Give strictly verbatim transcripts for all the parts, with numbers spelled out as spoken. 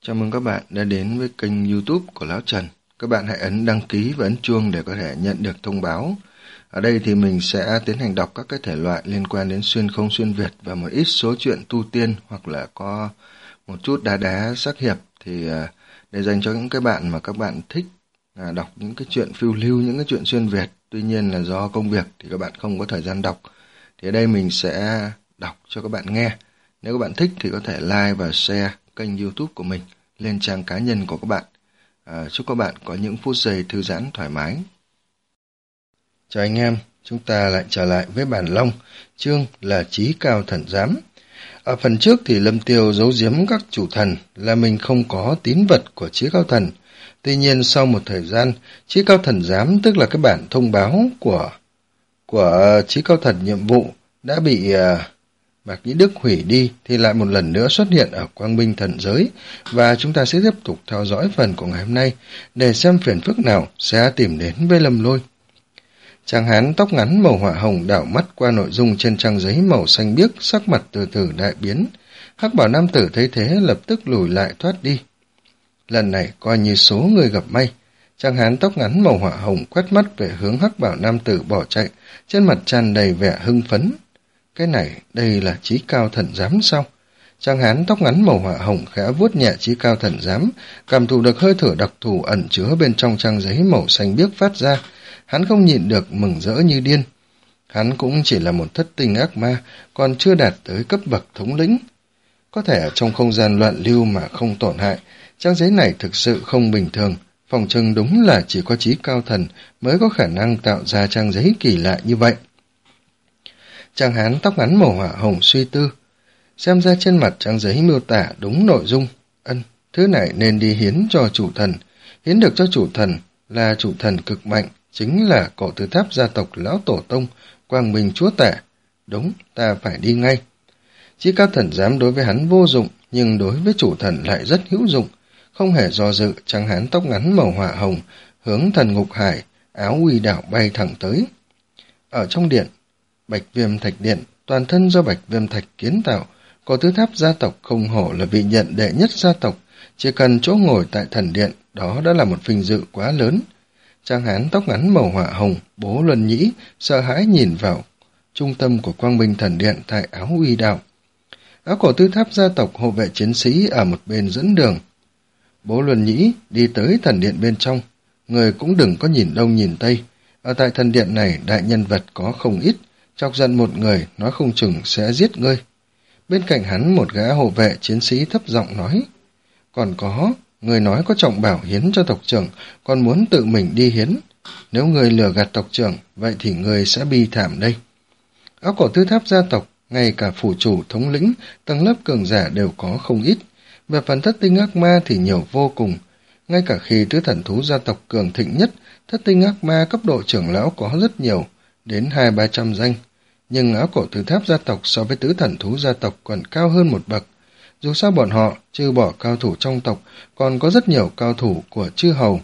Chào mừng các bạn đã đến với kênh YouTube của Lão Trần. Các bạn hãy ấn đăng ký và ấn chuông để có thể nhận được thông báo. Ở đây thì mình sẽ tiến hành đọc các cái thể loại liên quan đến xuyên không xuyên Việt và một ít số truyện tu tiên hoặc là có một chút đá đá sắc hiệp, thì để dành cho những cái bạn mà các bạn thích đọc những cái chuyện phiêu lưu, những cái chuyện xuyên Việt. Tuy nhiên là do công việc thì các bạn không có thời gian đọc. Thì ở đây mình sẽ đọc cho các bạn nghe. Nếu các bạn thích thì có thể like và share kênh YouTube của mình lên trang cá nhân của các bạn. À, chúc các bạn có những phút giây thư giãn thoải mái. Chào anh em, chúng ta lại trở lại với bản Long, chương là Chí Cao Thần Giám. Ở phần trước thì Lâm Tiêu giấu giếm các chủ thần là mình không có tín vật của Chí Cao Thần. Tuy nhiên sau một thời gian, Chí Cao Thần Giám, tức là cái bản thông báo của của Chí Cao Thần nhiệm vụ đã bị uh, Mạc Nhĩ Đức hủy đi, thì lại một lần nữa xuất hiện ở Quang Minh Thần Giới, và chúng ta sẽ tiếp tục theo dõi phần của ngày hôm nay để xem phiền phức nào sẽ tìm đến với Lâm Lôi. Chàng hán tóc ngắn màu hỏa hồng đảo mắt qua nội dung trên trang giấy màu xanh biếc, sắc mặt từ từ đại biến. Hắc bảo nam tử thấy thế lập tức lùi lại thoát đi. Lần này coi như số người gặp may. Chàng hán tóc ngắn màu hỏa hồng quét mắt về hướng Hắc bảo nam tử bỏ chạy, trên mặt tràn đầy vẻ hưng phấn. Cái này, đây là Chí Cao Thần Giám sao? Chàng hán tóc ngắn màu hỏa hồng khẽ vuốt nhẹ Chí Cao Thần Giám, cảm thụ được hơi thở đặc thù ẩn chứa bên trong trang giấy màu xanh biếc phát ra. Hắn không nhịn được mừng rỡ như điên. Hắn cũng chỉ là một thất tinh ác ma, còn chưa đạt tới cấp bậc thống lĩnh. Có thể ở trong không gian loạn lưu mà không tổn hại, trang giấy này thực sự không bình thường. Phòng trưng đúng là chỉ có Chí Cao Thần mới có khả năng tạo ra trang giấy kỳ lạ như vậy. Chàng hán tóc ngắn màu hỏa hồng suy tư, xem ra trên mặt trang giấy miêu tả đúng nội dung. Ân, thứ này nên đi hiến cho chủ thần. Hiến được cho chủ thần là chủ thần cực mạnh, chính là cổ tư tháp gia tộc lão tổ tông, Quang Minh chúa tể. Đúng, ta phải đi ngay. Chí Cao Thần Giám đối với hắn vô dụng, nhưng đối với chủ thần lại rất hữu dụng. Không hề do dự, chàng hán tóc ngắn màu hỏa hồng hướng thần ngục hải, áo uy đảo bay thẳng tới. Ở trong điện, Bạch Viêm Thạch Điện, toàn thân do Bạch Viêm Thạch kiến tạo, cổ tứ tháp gia tộc không hổ là vị nhận đệ nhất gia tộc, chỉ cần chỗ ngồi tại thần điện, đó đã là một vinh dự quá lớn. Chàng hán tóc ngắn màu hỏa hồng, Bố Luân Nhĩ, sợ hãi nhìn vào trung tâm của Quang Minh Thần Điện tại áo uy đạo. Áo cổ tứ tháp gia tộc hộ vệ chiến sĩ ở một bên dẫn đường. Bố Luân Nhĩ đi tới thần điện bên trong, người cũng đừng có nhìn đông nhìn tây. Ở tại thần điện này đại nhân vật có không ít, chọc giận một người nói không chừng sẽ giết ngươi. Bên cạnh hắn một gã hộ vệ chiến sĩ thấp giọng nói, còn có, người nói có trọng bảo hiến cho tộc trưởng, còn muốn tự mình đi hiến. Nếu người lừa gạt tộc trưởng, vậy thì người sẽ bi thảm đây. Áo cổ tứ tháp gia tộc, ngay cả phủ chủ thống lĩnh, tầng lớp cường giả đều có không ít. Về phần thất tinh ác ma thì nhiều vô cùng. Ngay cả khi tứ thần thú gia tộc cường thịnh nhất, thất tinh ác ma cấp độ trưởng lão có rất nhiều, đến hai ba trăm danh. Nhưng áo cổ tứ tháp gia tộc so với tứ thần thú gia tộc còn cao hơn một bậc. Dù sao bọn họ, trừ bỏ cao thủ trong tộc, còn có rất nhiều cao thủ của chư hầu.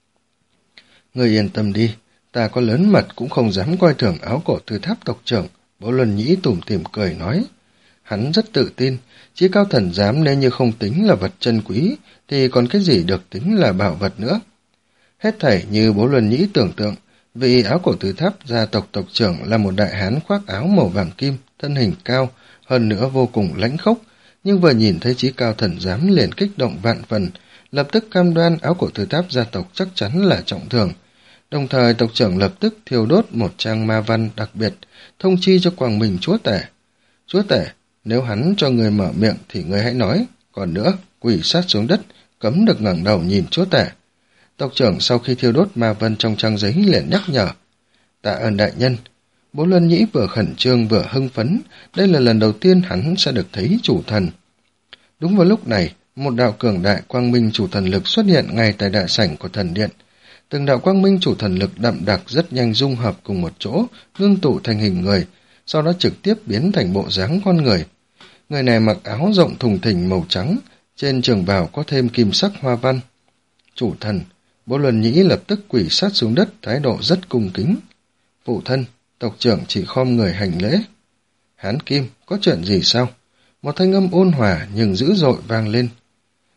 Người yên tâm đi, ta có lớn mật cũng không dám coi thường áo cổ tứ tháp tộc trưởng, Bố Luân Nhĩ tủm tỉm cười nói. Hắn rất tự tin, Chí Cao Thần Giám nếu như không tính là vật chân quý, thì còn cái gì được tính là bảo vật nữa. Hết thảy như Bố Luân Nhĩ tưởng tượng, vị áo cổ tứ tháp gia tộc tộc trưởng là một đại hán khoác áo màu vàng kim, thân hình cao, hơn nữa vô cùng lãnh khốc, nhưng vừa nhìn thấy Chí Cao Thần Giám liền kích động vạn phần, lập tức cam đoan áo cổ tứ tháp gia tộc chắc chắn là trọng thưởng. Đồng thời tộc trưởng lập tức thiêu đốt một trang ma văn đặc biệt, thông chi cho Quang Minh chúa tể. Chúa tể, nếu hắn cho người mở miệng thì người hãy nói, còn nữa, quỳ sát xuống đất, cấm được ngẩng đầu nhìn chúa tể. Tộc trưởng sau khi thiêu đốt ma vân trong trang giấy liền nhắc nhở. Tạ ơn đại nhân. Bố Luân Nhĩ vừa khẩn trương vừa hưng phấn, đây là lần đầu tiên hắn sẽ được thấy chủ thần. Đúng vào lúc này, một đạo cường đại quang minh chủ thần lực xuất hiện ngay tại đại sảnh của thần điện. Từng đạo quang minh chủ thần lực đậm đặc rất nhanh dung hợp cùng một chỗ, ngưng tụ thành hình người, sau đó trực tiếp biến thành bộ dáng con người. Người này mặc áo rộng thùng thình màu trắng, trên trường bào có thêm kim sắc hoa văn. Chủ thần, Bố Luân Nhĩ lập tức quỳ sát xuống đất, thái độ rất cung kính. Phụ thân, tộc trưởng chỉ khom người hành lễ. Hán Kim, có chuyện gì sao? Một thanh âm ôn hòa nhưng dữ dội vang lên.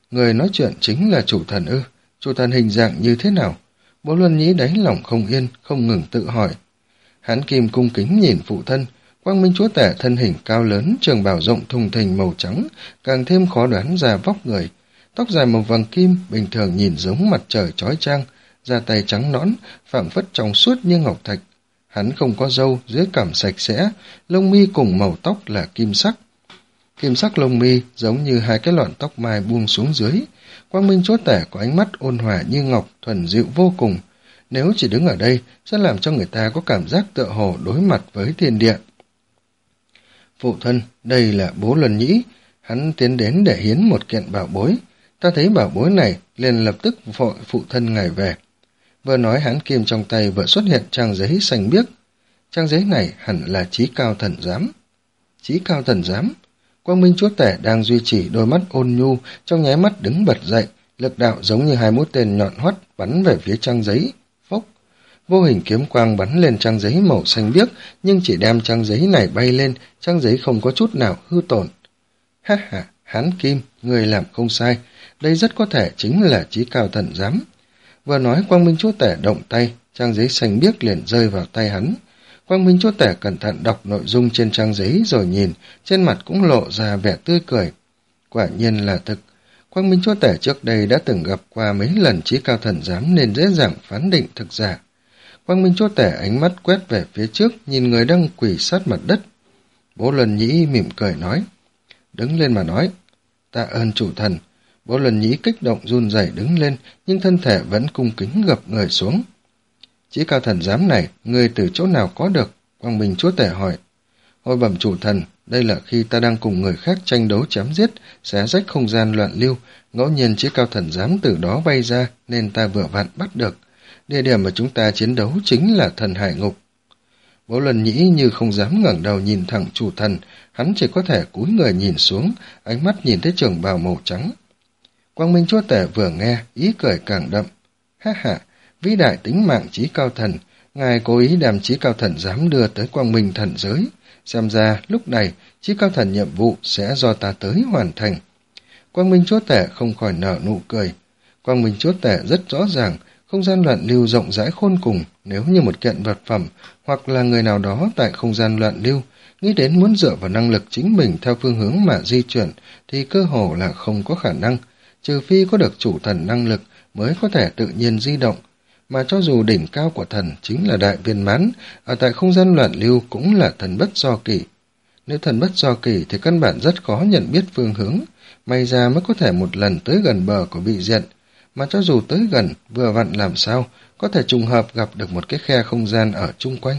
Người nói chuyện chính là chủ thần ư? Chủ thần hình dạng như thế nào? Bố Luân Nhĩ đáy lòng không yên, không ngừng tự hỏi. Hán Kim cung kính nhìn phụ thân, Quang Minh Chúa Tể thân hình cao lớn, trường bào rộng thùng thình màu trắng, càng thêm khó đoán ra vóc người. Tóc dài màu vàng kim, bình thường nhìn giống mặt trời chói chang, da tay trắng nõn, phảng phất trong suốt như ngọc thạch. Hắn không có râu, dưới cằm sạch sẽ, lông mi cùng màu tóc là kim sắc. Kim sắc lông mi giống như hai cái lọn tóc mai buông xuống dưới. Quang Minh Chúa Tể có ánh mắt ôn hòa như ngọc, thuần dịu vô cùng. Nếu chỉ đứng ở đây, sẽ làm cho người ta có cảm giác tựa hồ đối mặt với thiên địa. Phụ thân, đây là Bố Luân Nhĩ. Hắn tiến đến để hiến một kiện bảo bối. Ta thấy bảo bối này, liền lập tức vội phụ thân ngài về. Vừa nói Hán Kim trong tay vừa xuất hiện trang giấy xanh biếc. Trang giấy này hẳn là Chí Cao Thần Giám. Chí Cao Thần Giám? Quang Minh Chúa Tể đang duy trì đôi mắt ôn nhu, trong nháy mắt đứng bật dậy, lực đạo giống như hai mũi tên nhọn hoắt bắn về phía trang giấy. Phốc! Vô hình kiếm quang bắn lên trang giấy màu xanh biếc, nhưng chỉ đem trang giấy này bay lên, trang giấy không có chút nào hư tổn. Ha ha, Hán Kim, người làm không sai, đây rất có thể chính là Chí Cao Thần Giám. Vừa nói Quang Minh Chúa Tể động tay, trang giấy xanh biếc liền rơi vào tay hắn. Quang Minh Chúa Tể cẩn thận đọc nội dung trên trang giấy rồi nhìn, trên mặt cũng lộ ra vẻ tươi cười. Quả nhiên là thực. Quang Minh Chúa Tể trước đây đã từng gặp qua mấy lần Chí Cao Thần Giám nên dễ dàng phán định thực giả. Quang Minh Chúa Tể ánh mắt quét về phía trước, nhìn người đang quỳ sát mặt đất. Bố Luân Nhĩ mỉm cười nói, đứng lên mà nói. Tạ ơn chủ thần. Bố Luân Nhĩ kích động run rẩy đứng lên, nhưng thân thể vẫn cung kính gập người xuống. Chí Cao Thần Giám này, người từ chỗ nào có được? Quang Minh Chúa Tể hỏi. Hồi bẩm chủ thần, đây là khi ta đang cùng người khác tranh đấu chém giết, xé rách không gian loạn lưu, ngẫu nhiên Chí Cao Thần Giám từ đó bay ra, nên ta vừa vặn bắt được. Địa điểm mà chúng ta chiến đấu chính là Thần Hải Ngục. Bố Luân Nhĩ như không dám ngẩng đầu nhìn thẳng chủ thần, hắn chỉ có thể cúi người nhìn xuống, ánh mắt nhìn thấy trường bào màu trắng. Quang Minh Chúa Tể vừa nghe, ý cười càng đậm. Ha ha, vĩ đại tính mạng Chí Cao Thần, ngài cố ý đem Chí Cao Thần Giám đưa tới Quang Minh thần giới. Xem ra lúc này Chí Cao Thần nhiệm vụ sẽ do ta tới hoàn thành. Quang Minh Chúa Tể không khỏi nở nụ cười. Quang Minh Chúa Tể rất rõ ràng, không gian loạn lưu rộng rãi khôn cùng, nếu như một kiện vật phẩm hoặc là người nào đó tại không gian loạn lưu nghĩ đến muốn dựa vào năng lực chính mình theo phương hướng mà di chuyển thì cơ hồ là không có khả năng, trừ phi có được chủ thần năng lực mới có thể tự nhiên di động. Mà cho dù đỉnh cao của thần chính là đại viên mãn, ở tại không gian loạn lưu cũng là thần bất do kỷ. Nếu thần bất do kỷ thì căn bản rất khó nhận biết phương hướng, may ra mới có thể một lần tới gần bờ của vị diện, mà cho dù tới gần, vừa vặn làm sao, có thể trùng hợp gặp được một cái khe không gian ở chung quanh.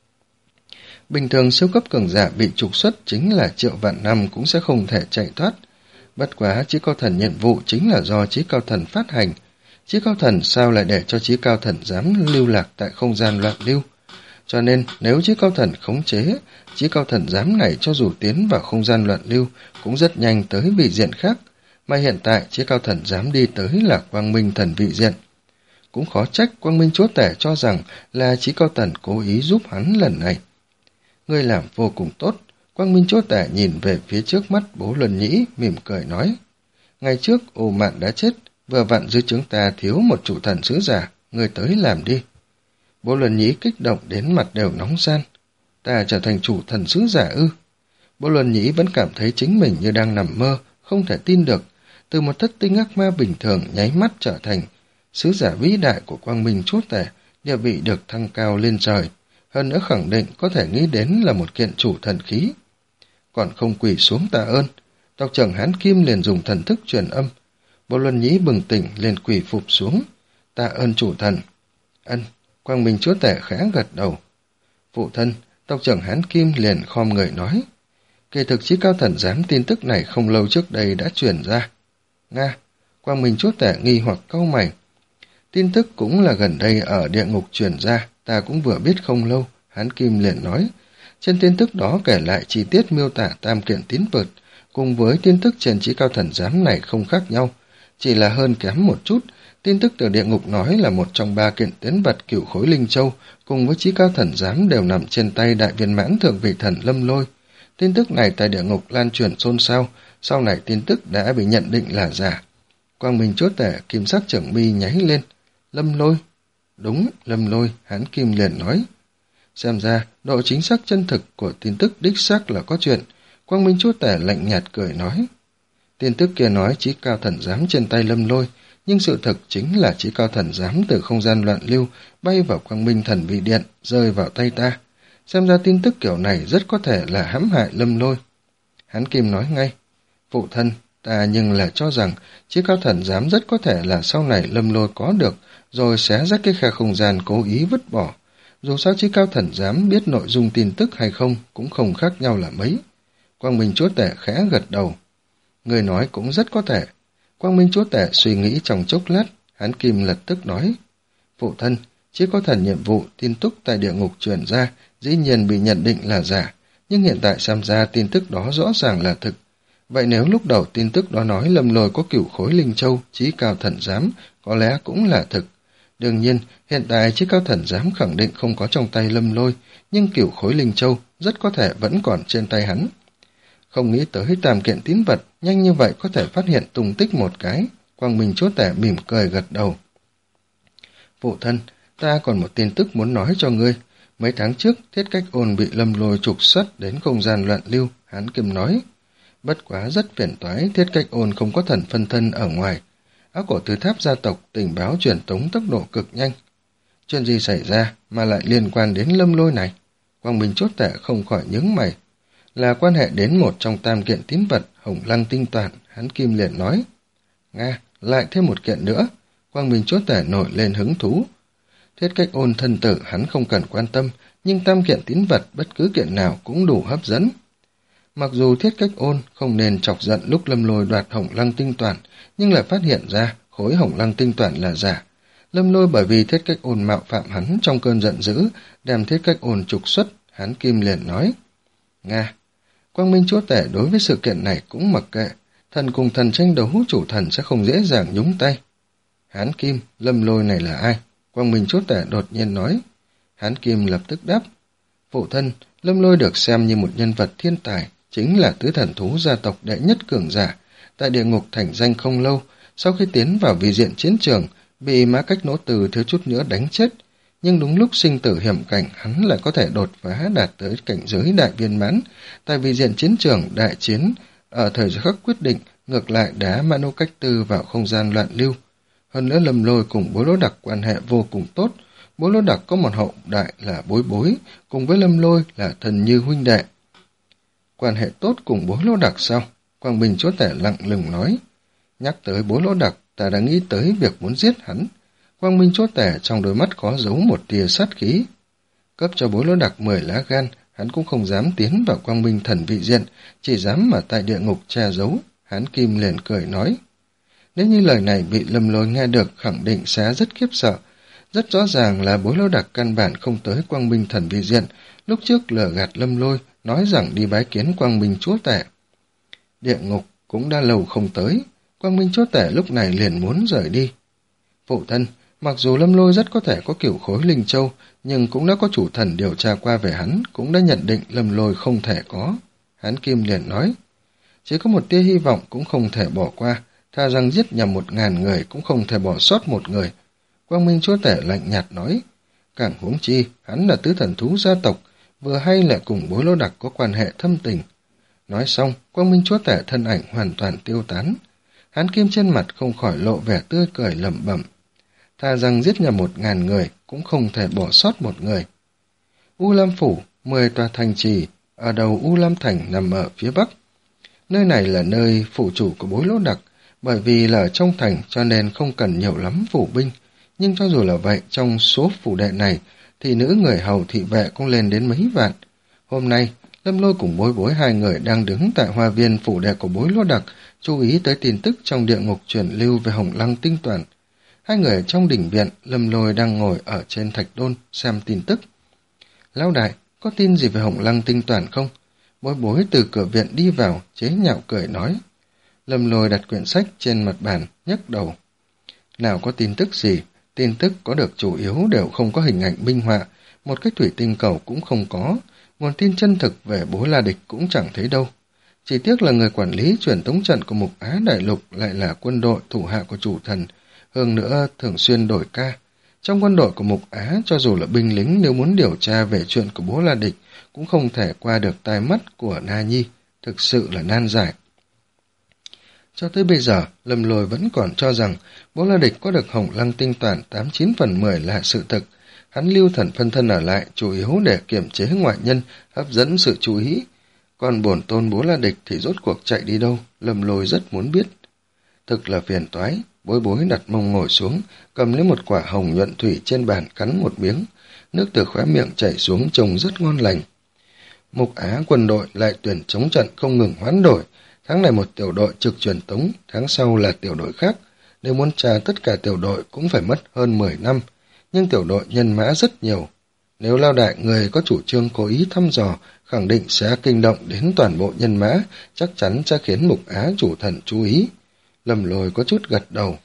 Bình thường siêu cấp cường giả bị trục xuất chính là triệu vạn năm cũng sẽ không thể chạy thoát. Bất quá Chí Cao Thần nhiệm vụ chính là do Chí Cao Thần phát hành. Chí Cao Thần sao lại để cho Chí Cao Thần dám lưu lạc tại không gian loạn lưu? Cho nên nếu Chí Cao Thần khống chế, Chí Cao Thần giám này cho dù tiến vào không gian loạn lưu cũng rất nhanh tới vị diện khác, mà hiện tại Chí Cao Thần dám đi tới là Quang Minh Thần vị diện. Cũng khó trách Quang Minh Chúa Tể cho rằng là Chí Cao Thần cố ý giúp hắn lần này. Ngươi làm vô cùng tốt. Quang Minh Chúa Tể nhìn về phía trước mắt Bố Luân Nhĩ, mỉm cười nói. Ngày trước Ô Mạn đã chết, vừa vặn dưới chúng ta thiếu một chủ thần sứ giả, ngươi tới làm đi. Bố Luân Nhĩ kích động đến mặt đều nóng ran. Ta trở thành chủ thần sứ giả ư? Bố Luân Nhĩ vẫn cảm thấy chính mình như đang nằm mơ, không thể tin được. Từ một thất tinh ác ma bình thường nháy mắt trở thành sứ giả vĩ đại của Quang Minh Chúa Tể, địa vị được thăng cao lên trời. Hơn nữa khẳng định có thể nghĩ đến là một kiện chủ thần khí. Còn không quỳ xuống tạ ơn, tộc trưởng Hán Kim liền dùng thần thức truyền âm. Bố Luân Nhĩ bừng tỉnh liền quỳ phục xuống. Tạ ơn chủ thần. Ân, Quang Minh Chúa Tể khẽ gật đầu. Phụ thân, tộc trưởng Hán Kim liền khom người nói. Kỳ thực Chí Cao Thần giám tin tức này không lâu trước đây đã truyền ra. Nga, Quang Minh Chúa Tể nghi hoặc cau mày. Tin tức cũng là gần đây ở địa ngục truyền ra, ta cũng vừa biết không lâu, Hán Kim liền nói. Trên tin tức đó kể lại chi tiết miêu tả tam kiện tín vật, cùng với tin tức trên Chí Cao Thần giám này không khác nhau, chỉ là hơn kém một chút. Tin tức từ địa ngục nói là một trong ba kiện tín vật cửu khối linh châu, cùng với Chí Cao Thần giám đều nằm trên tay đại viên mãn thượng vị thần Lâm Lôi. Tin tức này tại địa ngục lan truyền xôn xao, sau này tin tức đã bị nhận định là giả. Quang Minh Chúa Tể kim sắc trưởng mi nháy lên. Lâm Lôi. Đúng, Lâm Lôi, Hán Kim liền nói. Xem ra, độ chính xác chân thực của tin tức đích xác là có chuyện. Quang Minh Chúa Tể lạnh nhạt cười nói. Tin tức kia nói Chí Cao Thần Giám trên tay Lâm Lôi, nhưng sự thực chính là Chí Cao Thần Giám từ không gian loạn lưu bay vào Quang Minh Thần Vị Điện, rơi vào tay ta. Xem ra tin tức kiểu này rất có thể là hãm hại Lâm Lôi. Hán Kim nói ngay. Phụ thân, ta nhưng là cho rằng Chí Cao Thần Giám rất có thể là sau này Lâm Lôi có được, rồi xé rách cái khe không gian cố ý vứt bỏ. Dù sao Chí Cao Thần Giám biết nội dung tin tức hay không cũng không khác nhau là mấy. Quang Minh Chúa Tể khẽ gật đầu. Người nói cũng rất có thể. Quang Minh Chúa Tể suy nghĩ trong chốc lát, Hán Kim lập tức nói. Phụ thân, Chí Cao Thần nhiệm vụ tin tức tại địa ngục truyền ra, dĩ nhiên bị nhận định là giả, nhưng hiện tại xem ra tin tức đó rõ ràng là thực. Vậy nếu lúc đầu tin tức đó nói Lâm Lôi có cửu khối linh châu, Chí Cao Thần Giám, có lẽ cũng là thực. Đương nhiên, hiện tại Chí Cao Thần Giám khẳng định không có trong tay Lâm Lôi, nhưng cửu khối linh châu rất có thể vẫn còn trên tay hắn. Không nghĩ tới tam kiện tín vật, nhanh như vậy có thể phát hiện tung tích một cái. Quang Minh Chúa Tể mỉm cười gật đầu. Phụ thân, ta còn một tin tức muốn nói cho ngươi. Mấy tháng trước, Thiết Cách Ôn bị Lâm Lôi trục xuất đến không gian loạn lưu, Hán Kim nói. Bất quá rất phiền toái, Thiết Cách Ôn không có thần phân thân ở ngoài. Áo cổ Tứ Tháp gia tộc tình báo truyền tống tốc độ cực nhanh. Chuyện gì xảy ra mà lại liên quan đến Lâm Lôi này? Quang Minh Chúa Tể không khỏi nhướng mày. Là quan hệ đến một trong tam kiện tín vật Hồng Lăng Tinh Toàn, Hán Kim liền nói. Nga, lại thêm một kiện nữa. Quang Minh Chúa Tể nổi lên hứng thú. Thiết Cách Ôn thân tử hắn không cần quan tâm, nhưng tam kiện tín vật bất cứ kiện nào cũng đủ hấp dẫn. Mặc dù Thiết Cách Ôn không nên chọc giận lúc Lâm Lôi đoạt Hồng Lăng Tinh Toàn, nhưng lại phát hiện ra khối Hồng Lăng Tinh Toàn là giả. Lâm Lôi bởi vì Thiết Cách Ôn mạo phạm hắn trong cơn giận dữ, đem Thiết Cách Ôn trục xuất, Hán Kim liền nói. Nga, Quang Minh Chúa Tể đối với sự kiện này cũng mặc kệ, thần cùng thần tranh đấu chủ thần sẽ không dễ dàng nhúng tay. Hán Kim, Lâm Lôi này là ai? Quang Minh Chúa Tể đột nhiên nói. Hán Kim lập tức đáp. Phụ thân, Lâm Lôi được xem như một nhân vật thiên tài, chính là tứ thần thú gia tộc đệ nhất cường giả, tại địa ngục thành danh không lâu, sau khi tiến vào vị diện chiến trường, bị Mã Cách Nỗ Từ thiếu chút nữa đánh chết, nhưng đúng lúc sinh tử hiểm cảnh, hắn lại có thể đột phá đạt tới cảnh giới đại viên mãn, tại vị diện chiến trường đại chiến, ở thời khắc quyết định, ngược lại đá Manu Cách Tư vào không gian loạn lưu. Hơn nữa Lâm Lôi cùng Bối Lỗ Đặc quan hệ vô cùng tốt, Bối Lỗ Đặc có một hậu đại là Bối Bối, cùng với Lâm Lôi là thần như huynh đệ. Quan hệ tốt cùng Bối Lỗ Đặc sao? Quang Minh Chúa Tể lặng lùng nói. Nhắc tới Bối Lỗ Đặc, ta đã nghĩ tới việc muốn giết hắn. Quang Minh Chúa Tể trong đôi mắt có giấu một tia sát khí. Cấp cho Bối Lỗ Đặc mười lá gan, hắn cũng không dám tiến vào Quang Minh Thần Vị Diện, chỉ dám mà tại địa ngục che giấu. Hán Kim liền cười nói. Nếu như lời này bị Lâm Lôi nghe được, khẳng định sẽ rất khiếp sợ. Rất rõ ràng là Bối Lỗ Đặc căn bản không tới Quang Minh Thần Vị Diện, lúc trước lừa gạt Lâm Lôi, nói rằng đi bái kiến Quang Minh Chúa Tể. Địa ngục cũng đã lâu không tới, Quang Minh Chúa Tể lúc này liền muốn rời đi. Phụ thân, mặc dù Lâm Lôi rất có thể có cửu khối linh châu, nhưng cũng đã có chủ thần điều tra qua về hắn, cũng đã nhận định Lâm Lôi không thể có. Hán Kim liền nói, chỉ có một tia hy vọng cũng không thể bỏ qua, thà rằng giết nhầm một ngàn người cũng không thể bỏ sót một người. Quang Minh Chúa Tể lạnh nhạt nói, càng huống chi, hắn là tứ thần thú gia tộc, vừa hay lại cùng Bối Lỗ Đặc có quan hệ thâm tình. Nói xong, Quang Minh Chúa Tể thân ảnh hoàn toàn tiêu tán. Hán Kim trên mặt không khỏi lộ vẻ tươi cười lẩm bẩm. Thà rằng giết nhầm một ngàn người, cũng không thể bỏ sót một người. U Lam Phủ, mười tòa thành trì, ở đầu U Lam Thành nằm ở phía bắc. Nơi này là nơi phủ chủ của Bối Lỗ Đặc, bởi vì là ở trong thành cho nên không cần nhiều lắm phủ binh. Nhưng cho dù là vậy, trong số phủ đệ này, thì nữ người hầu thị vệ cũng lên đến mấy vạn. Hôm nay, Lâm Lôi cùng Bối Bối hai người đang đứng tại hoa viên phủ đệ của Bối Lỗ Đặc, chú ý tới tin tức trong địa ngục truyền lưu về Hồng Lăng Tinh Toàn. Hai người ở trong đỉnh viện, Lâm Lôi đang ngồi ở trên thạch đôn xem tin tức. Lão đại, có tin gì về Hồng Lăng Tinh Toàn không? Bối Bối từ cửa viện đi vào, chế nhạo cười nói. Lâm Lôi đặt quyển sách trên mặt bàn, nhấc đầu. Nào có tin tức gì? Tin tức có được chủ yếu đều không có hình ảnh minh họa, một cái thủy tinh cầu cũng không có, nguồn tin chân thực về Bố La Địch cũng chẳng thấy đâu. Chỉ tiếc là người quản lý truyền tống trận của Mục Á Đại Lục lại là quân đội thủ hạ của chủ thần, hơn nữa thường xuyên đổi ca. Trong quân đội của Mục Á, cho dù là binh lính nếu muốn điều tra về chuyện của Bố La Địch, cũng không thể qua được tai mắt của Na Nhi, thực sự là nan giải. Cho tới bây giờ, Lâm Lôi vẫn còn cho rằng Bố La Địch có được Hồng Lăng tinh toàn tám chín phần mười là sự thực. Hắn lưu thần phân thân ở lại chủ yếu để kiềm chế ngoại nhân, hấp dẫn sự chú ý. Còn bổn tôn Bố La Địch thì rốt cuộc chạy đi đâu, Lâm Lôi rất muốn biết. Thực là phiền toái, Bối Bối đặt mông ngồi xuống, cầm lấy một quả hồng nhuận thủy trên bàn cắn một miếng, nước từ khóe miệng chảy xuống trông rất ngon lành. Mục Á quân đội lại tuyển chống trận không ngừng hoán đổi, tháng này một tiểu đội trực truyền tống, tháng sau là tiểu đội khác. Nếu muốn tra tất cả tiểu đội cũng phải mất hơn mười năm, nhưng tiểu đội nhân mã rất nhiều. Nếu Lao Đại người có chủ trương cố ý thăm dò, khẳng định sẽ kinh động đến toàn bộ nhân mã, chắc chắn sẽ khiến Mục Á chủ thần chú ý. Lâm Lôi có chút gật đầu.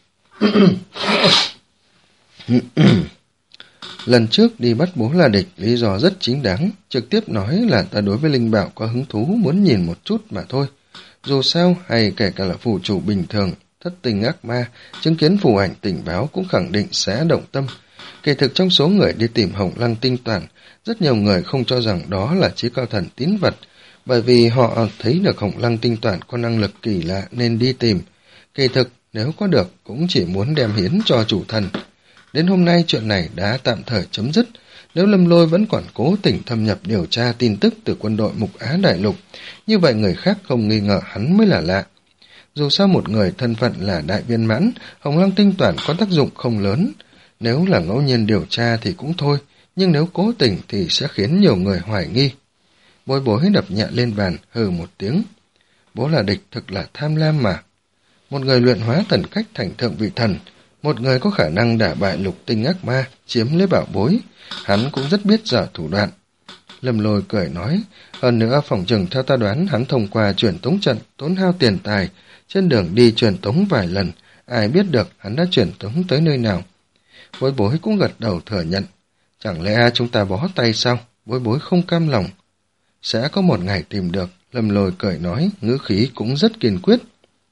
Lần trước đi bắt Bố La Địch, lý do rất chính đáng, trực tiếp nói là ta đối với linh bảo có hứng thú muốn nhìn một chút mà thôi. Dù sao, hay kể cả là phù chủ bình thường, thất tình ác ma, chứng kiến phù ảnh tình báo cũng khẳng định sẽ động tâm. Kỳ thực trong số người đi tìm Hồng Lăng tinh toàn, rất nhiều người không cho rằng đó là chí cao thần tín vật, bởi vì họ thấy được Hồng Lăng tinh toàn có năng lực kỳ lạ nên đi tìm. Kỳ thực, nếu có được, cũng chỉ muốn đem hiến cho chủ thần. Đến hôm nay chuyện này đã tạm thời chấm dứt. Nếu Lâm Lôi vẫn còn cố tình thâm nhập điều tra tin tức từ quân đội Mục Á Đại Lục, như vậy người khác không nghi ngờ hắn mới là lạ. Dù sao một người thân phận là đại viên mãn, Hồng Lăng tinh toàn có tác dụng không lớn. Nếu là ngẫu nhiên điều tra thì cũng thôi, nhưng nếu cố tình thì sẽ khiến nhiều người hoài nghi. Bối Bối đập nhẹ lên bàn, hừ một tiếng. Bố La Địch thực là tham lam mà. Một người luyện hóa thần cách thành thượng vị thần, một người có khả năng đả bại lục tinh ác ma, chiếm lấy bảo bối, hắn cũng rất biết dở thủ đoạn. Lâm Lôi cười nói, hơn nữa phỏng chừng theo ta đoán hắn thông qua truyền tống trận tốn hao tiền tài, trên đường đi truyền tống vài lần, ai biết được hắn đã truyền tống tới nơi nào. Bối Bối cũng gật đầu thừa nhận, chẳng lẽ chúng ta bó tay sao? Bối Bối không cam lòng. Sẽ có một ngày tìm được, Lâm Lôi cười nói, ngữ khí cũng rất kiên quyết.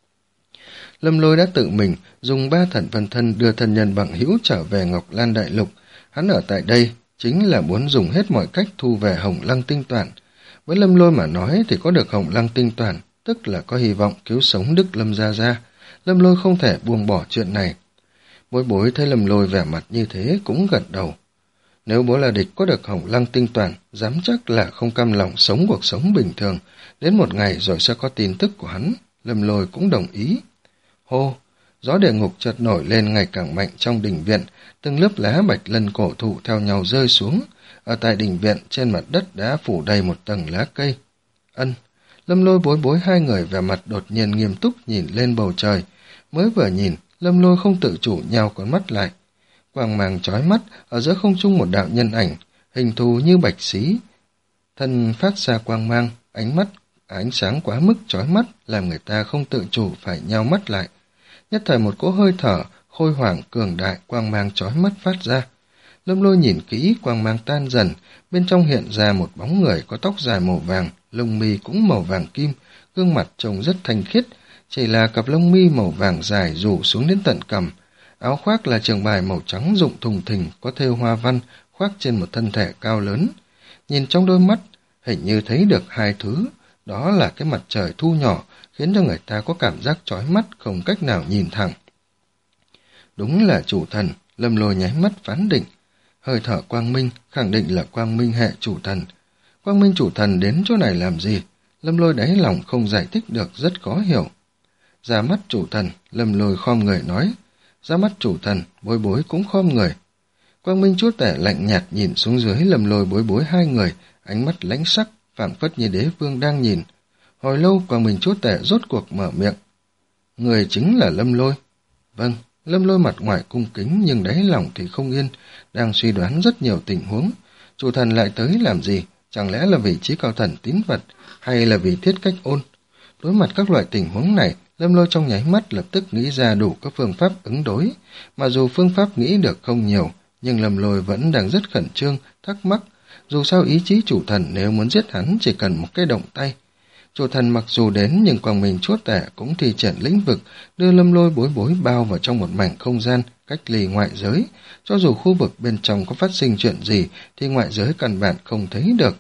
Lâm Lôi đã tự mình dùng ba thần phân thân đưa thân nhân bằng hữu trở về Ngọc Lan Đại Lục. Hắn ở tại đây chính là muốn dùng hết mọi cách thu về Hồng Lăng tinh toàn. Với Lâm Lôi mà nói thì có được Hồng Lăng tinh toàn, tức là có hy vọng cứu sống Đức Lâm Gia Gia. Lâm Lôi không thể buông bỏ chuyện này. Bối Bối thấy Lâm Lôi vẻ mặt như thế cũng gật đầu. Nếu Bố La Địch có được Hồng Lăng tinh toàn, dám chắc là không cam lòng sống cuộc sống bình thường, đến một ngày rồi sẽ có tin tức của hắn. Lâm Lôi cũng đồng ý. Hô, gió địa ngục chợt nổi lên ngày càng mạnh trong đình viện, từng lớp lá bạch lân cổ thụ theo nhau rơi xuống. Ở tại đình viện, trên mặt đất đã phủ đầy một tầng lá cây. Ân, Lâm Lôi Bối Bối hai người vẻ mặt đột nhiên nghiêm túc nhìn lên bầu trời. Mới vừa nhìn, Lâm Lôi không tự chủ nhào con mắt lại. Quang mang chói mắt, ở giữa không trung một đạo nhân ảnh, hình thù như bạch xí. Thân phát ra quang mang, ánh mắt, ánh sáng quá mức chói mắt, làm người ta không tự chủ phải nhao mắt lại. Nhất thời một cỗ hơi thở, khôi hoàng cường đại, quang mang chói mắt phát ra. Lâm Lôi nhìn kỹ, quang mang tan dần, bên trong hiện ra một bóng người có tóc dài màu vàng, lông mi cũng màu vàng kim, gương mặt trông rất thanh khiết, chỉ là cặp lông mi màu vàng dài rủ xuống đến tận cằm. Áo khoác là trường bào màu trắng rụng thùng thình, có thêu hoa văn, khoác trên một thân thể cao lớn. Nhìn trong đôi mắt, hình như thấy được hai thứ, đó là cái mặt trời thu nhỏ, khiến cho người ta có cảm giác chói mắt, không cách nào nhìn thẳng. Đúng là chủ thần, Lâm Lôi nháy mắt phán định. Hơi thở quang minh, khẳng định là quang minh hệ chủ thần. Quang minh chủ thần đến chỗ này làm gì? Lâm Lôi đáy lòng không giải thích được, rất khó hiểu. Ra mắt chủ thần, Lâm Lôi khom người nói. Ra mắt chủ thần, Bối Bối cũng khom người. Quang minh chúa tể lạnh nhạt nhìn xuống dưới Lâm Lôi Bối Bối hai người, ánh mắt lãnh sắc, phảng phất như đế vương đang nhìn. Hồi lâu Quang minh chúa tể rốt cuộc mở miệng. Người chính là Lâm Lôi. Vâng, Lâm Lôi mặt ngoài cung kính nhưng đáy lòng thì không yên, đang suy đoán rất nhiều tình huống. Chủ thần lại tới làm gì? Chẳng lẽ là vị trí cao thần tín vật, hay là vì thiết cách ôn? Đối mặt các loại tình huống này, Lâm Lôi trong nháy mắt lập tức nghĩ ra đủ các phương pháp ứng đối. Mà dù phương pháp nghĩ được không nhiều, nhưng Lâm Lôi vẫn đang rất khẩn trương, thắc mắc. Dù sao ý chí chủ thần nếu muốn giết hắn chỉ cần một cái động tay. Chủ thần mặc dù đến nhưng quang minh chúa tể cũng thi triển lĩnh vực, đưa Lâm Lôi bối bối bao vào trong một mảnh không gian cách ly ngoại giới. Cho dù khu vực bên trong có phát sinh chuyện gì thì ngoại giới căn bản không thấy được.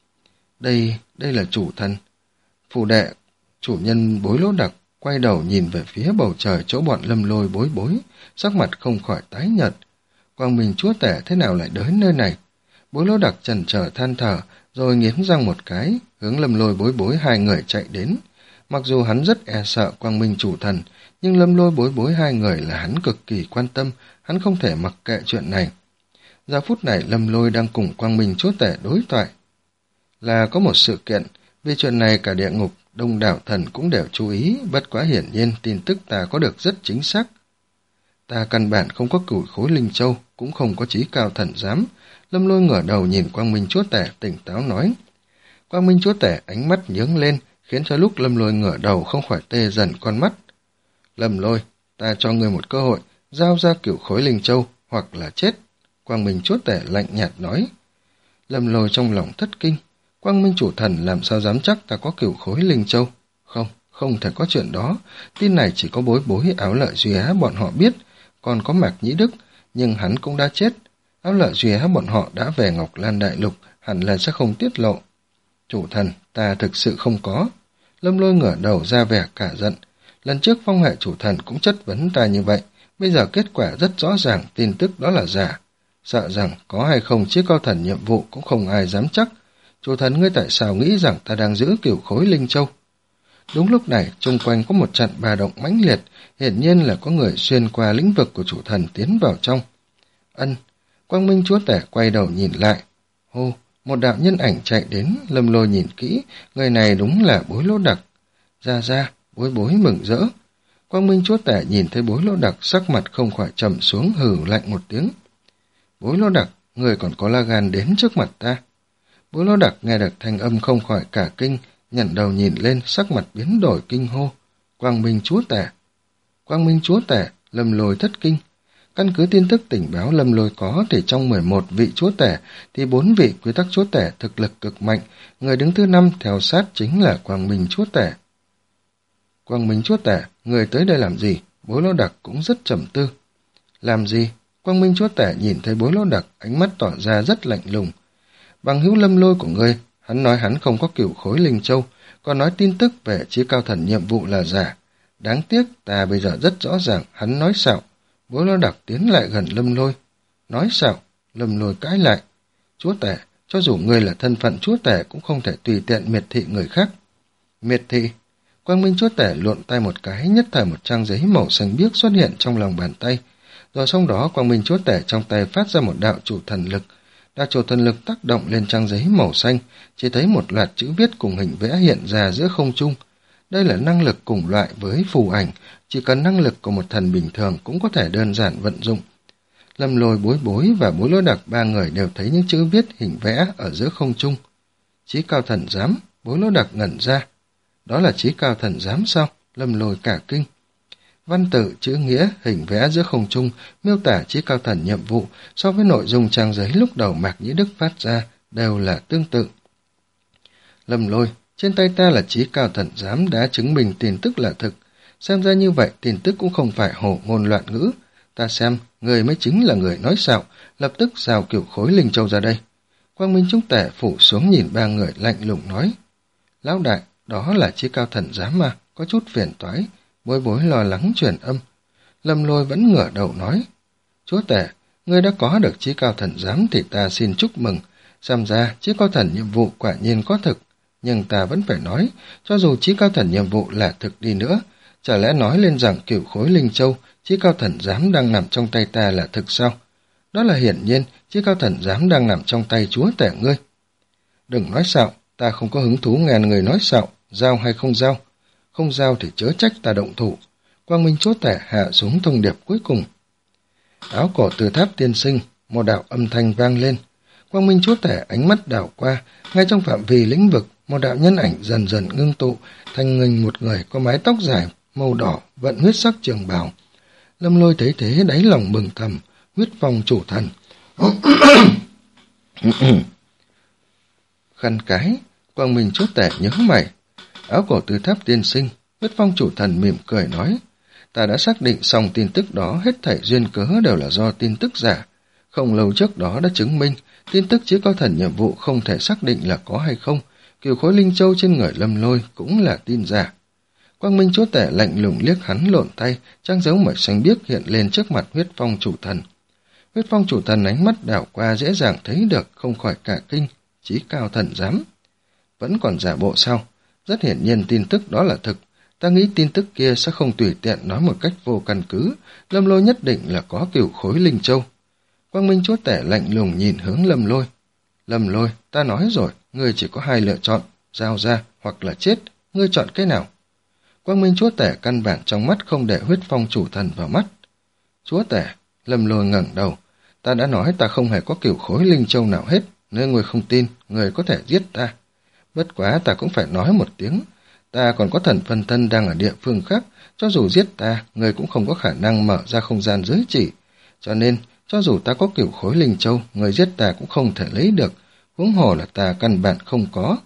Đây, đây là chủ thần. Phù đệ, chủ nhân Bối Lỗ Đặc quay đầu nhìn về phía bầu trời chỗ bọn Lâm Lôi bối bối, sắc mặt không khỏi tái nhợt. Quang minh chúa tể thế nào lại đến nơi này? Bối Lỗ Đặc chần chờ than thở, rồi nghiến răng một cái, hướng Lâm Lôi bối bối hai người chạy đến. Mặc dù hắn rất e sợ quang minh chủ thần, nhưng Lâm Lôi bối bối hai người là hắn cực kỳ quan tâm, hắn không thể mặc kệ chuyện này. Giờ phút này Lâm Lôi đang cùng quang minh chúa tể đối thoại. Là có một sự kiện, vì chuyện này cả địa ngục, đông đảo thần cũng đều chú ý, bất quá hiển nhiên tin tức ta có được rất chính xác. Ta căn bản không có cửu khối linh châu, cũng không có chí cao thần giám. Lâm Lôi ngửa đầu nhìn quang minh chúa tể tỉnh táo nói. Quang minh chúa tể ánh mắt nhướng lên, khiến cho lúc Lâm Lôi ngửa đầu không khỏi tê dần con mắt. Lâm Lôi, ta cho ngươi một cơ hội, giao ra cửu khối linh châu, hoặc là chết. Quang minh chúa tể lạnh nhạt nói. Lâm Lôi trong lòng thất kinh. Quang minh chủ thần làm sao dám chắc ta có cửu khối linh châu? Không, không thể có chuyện đó. Tin này chỉ có bối bối áo lợi duy á bọn họ biết, còn có Mạc Nhĩ Đức, nhưng hắn cũng đã chết. Áo lợi duy á bọn họ đã về Ngọc Lan Đại Lục, hẳn là sẽ không tiết lộ. Chủ thần, ta thực sự không có. Lâm Lôi ngửa đầu ra vẻ cả giận. Lần trước phong hệ chủ thần cũng chất vấn ta như vậy, bây giờ kết quả rất rõ ràng, tin tức đó là giả. Sợ rằng có hay không chí cao thần nhiệm vụ cũng không ai dám chắc. Chủ thần, ngươi tại sao nghĩ rằng ta đang giữ cửu khối linh châu? Đúng lúc này, xung quanh có một trận ba động mãnh liệt, hiển nhiên là có người xuyên qua lĩnh vực của chủ thần tiến vào trong. Ân, quang minh chúa tể quay đầu nhìn lại. Hô, một đạo nhân ảnh chạy đến, Lâm Lôi nhìn kỹ, người này đúng là Bối Lỗ Đặc. Ra ra, bối bối mừng rỡ. Quang minh chúa tể nhìn thấy Bối Lỗ Đặc, sắc mặt không khỏi trầm xuống, hừ lạnh một tiếng. Bối Lỗ Đặc, người còn có la gan đến trước mặt ta. Bối Lỗ Đặc nghe được thanh âm không khỏi cả kinh, nhẩn đầu nhìn lên, sắc mặt biến đổi kinh hô. Quang minh chúa tể. Quang minh chúa tể, Lâm Lôi thất kinh. Căn cứ tin tức tình báo Lâm Lôi có thì trong mười một vị chúa tể thì bốn vị quy tắc chúa tể thực lực cực mạnh, người đứng thứ năm theo sát chính là Quang minh chúa tể. Quang minh chúa tể, người tới đây làm gì? Bối Lỗ Đặc cũng rất trầm tư. Làm gì? Quang minh chúa tể nhìn thấy Bối Lỗ Đặc, ánh mắt tỏ ra rất lạnh lùng. Bằng hữu Lâm Lôi của ngươi, hắn nói hắn không có cửu khối linh châu, còn nói tin tức về chí cao thần nhiệm vụ là giả. Đáng tiếc, ta bây giờ rất rõ ràng, hắn nói xạo. Bối Lỗ Đặc tiến lại gần Lâm Lôi. Nói xạo, Lâm Lôi cãi lại. Chúa tể, cho dù ngươi là thân phận chúa tể cũng không thể tùy tiện miệt thị người khác. Miệt thị? Quang minh chúa tể luộn tay một cái, nhất thời một trang giấy màu xanh biếc xuất hiện trong lòng bàn tay. Rồi sau đó quang minh chúa tể trong tay phát ra một đạo chủ thần lực. Đạo chủ thần lực tác động lên trang giấy màu xanh, chỉ thấy một loạt chữ viết cùng hình vẽ hiện ra giữa không trung. Đây là năng lực cùng loại với phù ảnh, chỉ cần năng lực của một thần bình thường cũng có thể đơn giản vận dụng. Lâm Lôi, Bối Bối và Bối Lỗ Đặc ba người đều thấy những chữ viết hình vẽ ở giữa không trung. Chí cao thần giám, Bối Lỗ Đặc ngẩn ra. Đó là chí cao thần giám sao? Lâm Lôi cả kinh. Văn tự, chữ nghĩa, hình vẽ giữa không trung miêu tả chí cao thần nhiệm vụ so với nội dung trang giấy lúc đầu Mạc Nhĩ Đức phát ra đều là tương tự. Lâm Lôi, trên tay ta là chí cao thần giám đã chứng minh tin tức là thực. Xem ra như vậy tin tức cũng không phải hổ ngôn loạn ngữ. Ta xem, người mới chính là người nói xạo, lập tức giao cửu khối linh châu ra đây. Quang minh chúng tể phủ xuống nhìn ba người lạnh lùng nói. Lão đại, đó là chí cao thần giám mà, có chút phiền toái. Bối Bối lo lắng truyền âm. Lâm Lôi vẫn ngửa đầu nói. Chúa tể, ngươi đã có được chí cao thần giám thì ta xin chúc mừng. Xem ra chí cao thần nhiệm vụ quả nhiên có thực. Nhưng ta vẫn phải nói, cho dù chí cao thần nhiệm vụ là thực đi nữa, chả lẽ nói lên rằng cửu khối linh châu, chí cao thần giám đang nằm trong tay ta là thực sao? Đó là hiển nhiên, chí cao thần giám đang nằm trong tay chúa tể ngươi. Đừng nói xạo, ta không có hứng thú nghe người nói xạo, giao hay không giao. Không giao thì chớ trách ta động thủ. Quang minh chúa tể hạ xuống thông điệp cuối cùng. Áo cổ từ tháp tiên sinh, một đạo âm thanh vang lên. Quang minh chúa tể ánh mắt đảo qua, ngay trong phạm vi lĩnh vực, một đạo nhân ảnh dần dần ngưng tụ, thành hình một người có mái tóc dài, màu đỏ, vận huyết sắc trường bào. Lâm Lôi thấy thế đáy lòng mừng thầm, huyết phong chủ thần. Khăn cái, quang minh chúa tể nhớ mày. Áo cổ từ tháp tiên sinh, Huyết Phong chủ thần mỉm cười nói, ta đã xác định xong tin tức đó, hết thảy duyên cớ đều là do tin tức giả. Không lâu trước đó đã chứng minh, tin tức chỉ có thần nhiệm vụ không thể xác định là có hay không, cửu khối linh châu trên người Lâm Lôi cũng là tin giả. Quang Minh chúa tể lạnh lùng liếc hắn lộn tay, trang dấu màu xanh biếc hiện lên trước mặt Huyết Phong chủ thần. Huyết Phong chủ thần ánh mắt đảo qua dễ dàng thấy được, không khỏi cả kinh, chí cao thần giám. Vẫn còn giả bộ sao? Rất hiển nhiên tin tức đó là thực. Ta nghĩ tin tức kia sẽ không tùy tiện nói một cách vô căn cứ, Lâm Lôi nhất định là có cửu khối linh châu. Quang Minh chúa tể lạnh lùng nhìn hướng Lâm Lôi. Lâm Lôi, ta nói rồi, ngươi chỉ có hai lựa chọn, giao ra hoặc là chết, ngươi chọn cái nào? Quang Minh chúa tể căn bản trong mắt không để Huyết Phong chủ thần vào mắt. Chúa tể, Lâm Lôi ngẩng đầu, ta đã nói ta không hề có cửu khối linh châu nào hết, nếu ngươi không tin, ngươi có thể giết ta. Bất quá ta cũng phải nói một tiếng, ta còn có thần phân thân đang ở địa phương khác, cho dù giết ta, ngươi cũng không có khả năng mở ra không gian giới chỉ, cho nên, cho dù ta có cửu khối linh châu, ngươi giết ta cũng không thể lấy được, huống hồ là ta căn bản không có.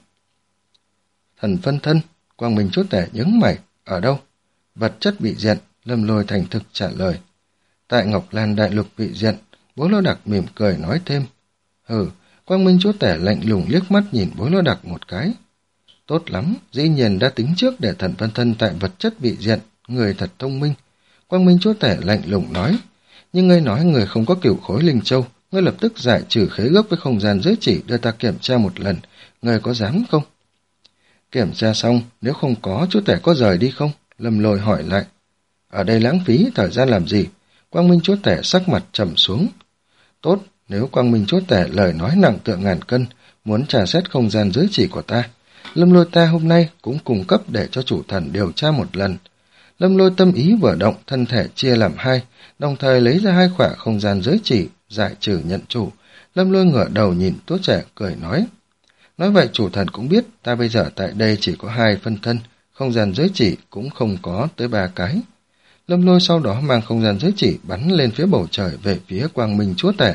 Thần phân thân, Quang Minh chúa tể nhướng mày, ở đâu? Vật chất vị diện, Lâm Lôi thành thực trả lời. Tại Ngọc Lan đại lục vị diện, Bối Lô Đặc mỉm cười nói thêm. Hừ, Quang Minh chúa tể lạnh lùng liếc mắt nhìn Bối Lô Đặc một cái. Tốt lắm, dĩ nhiên đã tính trước để thần phân thân tại vật chất vị diện, người thật thông minh. Quang Minh chúa tể lạnh lùng nói. Nhưng ngươi nói người không có cửu khối linh châu, ngươi lập tức giải trừ khế ước với không gian giới chỉ đưa ta kiểm tra một lần, ngươi có dám không? Kiểm tra xong, nếu không có, chúa tể có rời đi không? Lâm Lôi hỏi lại. Ở đây lãng phí thời gian làm gì? Quang Minh chúa tể sắc mặt trầm xuống. Tốt, nếu Quang Minh chúa tể lời nói nặng tựa ngàn cân, muốn tra xét không gian giới chỉ của ta, Lâm Lôi ta hôm nay cũng cung cấp để cho chủ thần điều tra một lần. Lâm Lôi tâm ý vừa động, thân thể chia làm hai, đồng thời lấy ra hai khỏa không gian giới chỉ, giải trừ nhận chủ. Lâm Lôi ngửa đầu nhìn chúa trẻ cười nói. Nói vậy chủ thần cũng biết, ta bây giờ tại đây chỉ có hai phân thân, không gian giới chỉ cũng không có tới ba cái. Lâm Lôi sau đó mang không gian giới chỉ bắn lên phía bầu trời về phía Quang Minh chúa tể.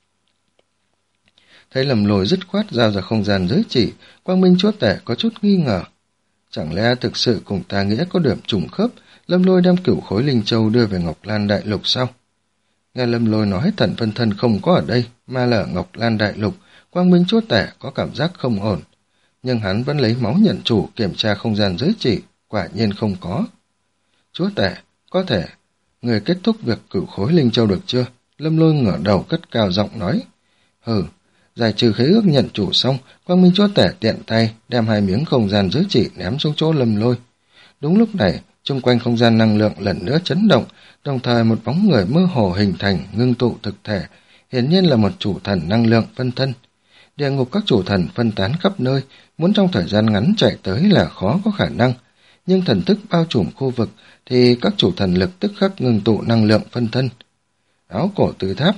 Thấy Lâm Lôi dứt khoát giao ra không gian giới chỉ, Quang Minh chúa tể có chút nghi ngờ. Chẳng lẽ thực sự cùng ta nghĩa có điểm trùng khớp, Lâm Lôi đem cửu khối linh châu đưa về Ngọc Lan đại lục sao? Nghe Lâm Lôi nói thần phân thân không có ở đây, mà là ở Ngọc Lan đại lục, Quang Minh chúa tể có cảm giác không ổn. Nhưng hắn vẫn lấy máu nhận chủ kiểm tra không gian giới chỉ, quả nhiên không có. Chúa tể, có thể, người kết thúc việc cửu khối linh châu được chưa? Lâm Lôi ngửa đầu cất cao giọng nói. Hừ, giải trừ khế ước nhận chủ xong, Quang Minh chúa tể tiện tay đem hai miếng không gian giới chỉ ném xuống chỗ Lâm Lôi. Đúng lúc này, chung quanh không gian năng lượng lần nữa chấn động, đồng thời một bóng người mơ hồ hình thành ngưng tụ thực thể, hiển nhiên là một chủ thần năng lượng phân thân. Địa ngục các chủ thần phân tán khắp nơi, muốn trong thời gian ngắn chạy tới là khó có khả năng, nhưng thần thức bao trùm khu vực thì các chủ thần lực tức khắc ngưng tụ năng lượng phân thân. Áo cổ từ tháp.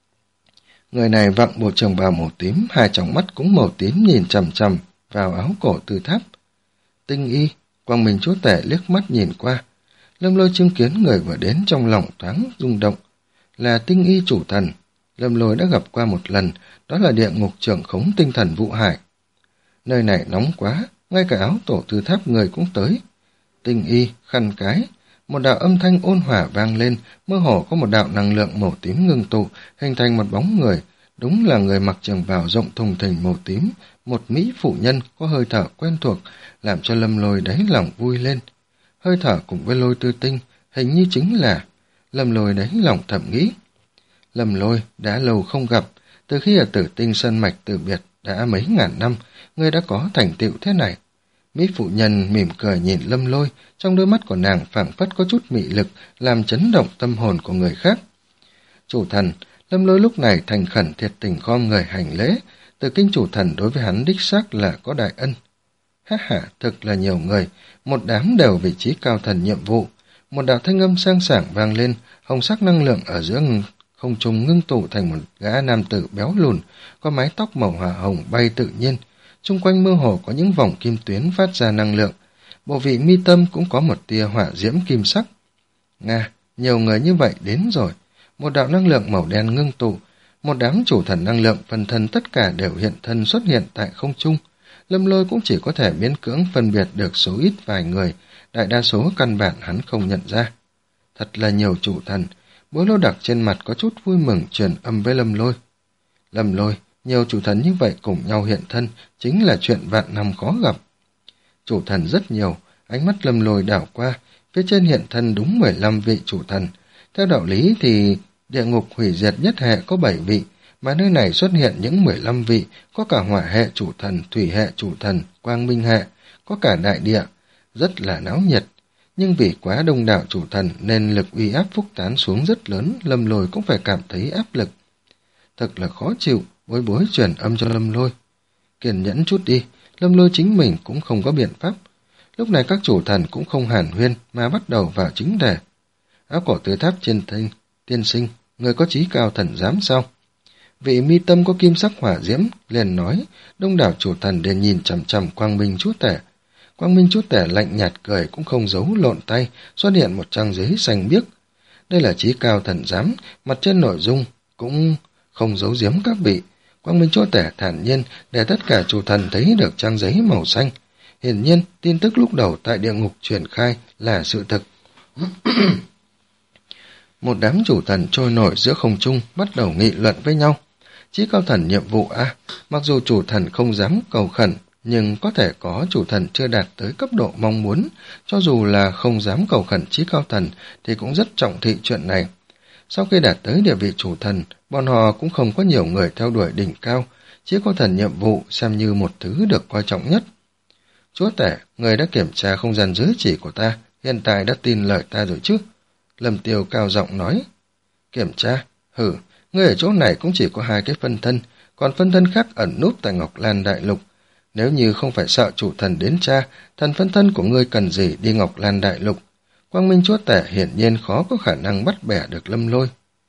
Người này vặn bộ trường bào màu tím, hai tròng mắt cũng màu tím nhìn chằm chằm vào áo cổ từ tháp. Tinh y, Quang Minh chúa tể liếc mắt nhìn qua. Lâm Lôi chứng kiến người vừa đến trong lòng thoáng rung động. Là tinh y chủ thần. Lâm Lôi đã gặp qua một lần, đó là địa ngục trưởng khống tinh thần Vụ Hải. Nơi này nóng quá, ngay cả áo tổ từ tháp người cũng tới. Tinh y, khăn cái, một đạo âm thanh ôn hòa vang lên, mơ hồ có một đạo năng lượng màu tím ngưng tụ, hình thành một bóng người. Đúng là người mặc trường bào rộng thùng thình màu tím, một mỹ phụ nhân có hơi thở quen thuộc, làm cho Lâm Lôi đáy lòng vui lên. Hơi thở cùng với Lôi Tư Tinh, hình như chính là... Lâm Lôi đáy lòng thầm nghĩ. Lâm Lôi đã lâu không gặp, từ khi ở Tử Tinh Sơn Mạch từ biệt đã mấy ngàn năm, ngươi đã có thành tựu thế này. Mỹ phụ nhân mỉm cười nhìn Lâm Lôi, trong đôi mắt của nàng phảng phất có chút mị lực, làm chấn động tâm hồn của người khác. Chủ thần, Lâm Lôi lúc này thành khẩn thiệt tình khom người hành lễ, từ kinh chủ thần đối với hắn đích xác là có đại ân. Ha ha, thực là nhiều người, một đám đều vị trí cao thần nhiệm vụ. Một đạo thanh âm sang sảng vang lên, hồng sắc năng lượng ở giữa không trung ngưng tụ thành một gã nam tử béo lùn, có mái tóc màu hỏa hồng bay tự nhiên. Xung quanh mơ hồ có những vòng kim tuyến phát ra năng lượng. Bộ vị mi tâm cũng có một tia hỏa diễm kim sắc. Nga, nhiều người như vậy đến rồi. Một đạo năng lượng màu đen ngưng tụ. Một đám chủ thần năng lượng phân thân tất cả đều hiện thân xuất hiện tại không trung. Lâm Lôi cũng chỉ có thể miễn cưỡng phân biệt được số ít vài người, đại đa số căn bản hắn không nhận ra. Thật là nhiều chủ thần. Bối Lô Đặc trên mặt có chút vui mừng truyền âm với Lâm Lôi. Lâm Lôi, nhiều chủ thần như vậy cùng nhau hiện thân, chính là chuyện vạn năm khó gặp. Chủ thần rất nhiều, ánh mắt Lâm Lôi đảo qua, phía trên hiện thân đúng mười lăm vị chủ thần. Theo đạo lý thì địa ngục hủy diệt nhất hệ có bảy vị, mà nơi này xuất hiện những mười lăm vị, có cả hỏa hệ chủ thần, thủy hệ chủ thần, quang minh hệ, có cả đại địa, rất là náo nhiệt. Nhưng vì quá đông đảo chủ thần nên lực uy áp phúc tán xuống rất lớn, Lâm Lôi cũng phải cảm thấy áp lực. Thật là khó chịu, Bối Bối truyền âm cho Lâm Lôi. Kiên nhẫn chút đi, Lâm Lôi chính mình cũng không có biện pháp. Lúc này các chủ thần cũng không hàn huyên mà bắt đầu vào chính đề. Áo cổ tứ tháp trên thanh, tiên sinh, người có chí cao thần giám sao? Vị mi tâm có kim sắc hỏa diễm liền nói, đông đảo chủ thần đều nhìn chằm chằm Quang Minh Chúa Tể. Quang Minh Chúa Tể lạnh nhạt cười cũng không giấu lộn tay, xuất hiện một trang giấy xanh biếc. Đây là chí cao thần giám, mặt trên nội dung cũng không giấu giếm các vị. Quang Minh Chúa Tể thản nhiên để tất cả chủ thần thấy được trang giấy màu xanh. Hiển nhiên, tin tức lúc đầu tại địa ngục truyền khai là sự thực. Một đám chủ thần trôi nổi giữa không trung bắt đầu nghị luận với nhau. Chí cao thần nhiệm vụ A, mặc dù chủ thần không dám cầu khẩn, nhưng có thể có chủ thần chưa đạt tới cấp độ mong muốn, cho dù là không dám cầu khẩn chí cao thần thì cũng rất trọng thị chuyện này. Sau khi đạt tới địa vị chủ thần, bọn họ cũng không có nhiều người theo đuổi đỉnh cao, chí cao thần nhiệm vụ xem như một thứ được coi trọng nhất. Chúa Tể, người đã kiểm tra không gian giới chỉ của ta, hiện tại đã tin lời ta rồi chứ? Lâm Tiêu cao giọng nói. Kiểm tra? Hử, ngươi ở chỗ này cũng chỉ có hai cái phân thân, còn phân thân khác ẩn núp tại Ngọc Lan Đại Lục. Nếu như không phải sợ chủ thần đến tra, thần phân thân của ngươi cần gì đi Ngọc Lan Đại Lục? Quang Minh Chúa Tể hiển nhiên khó có khả năng bắt bẻ được Lâm Lôi.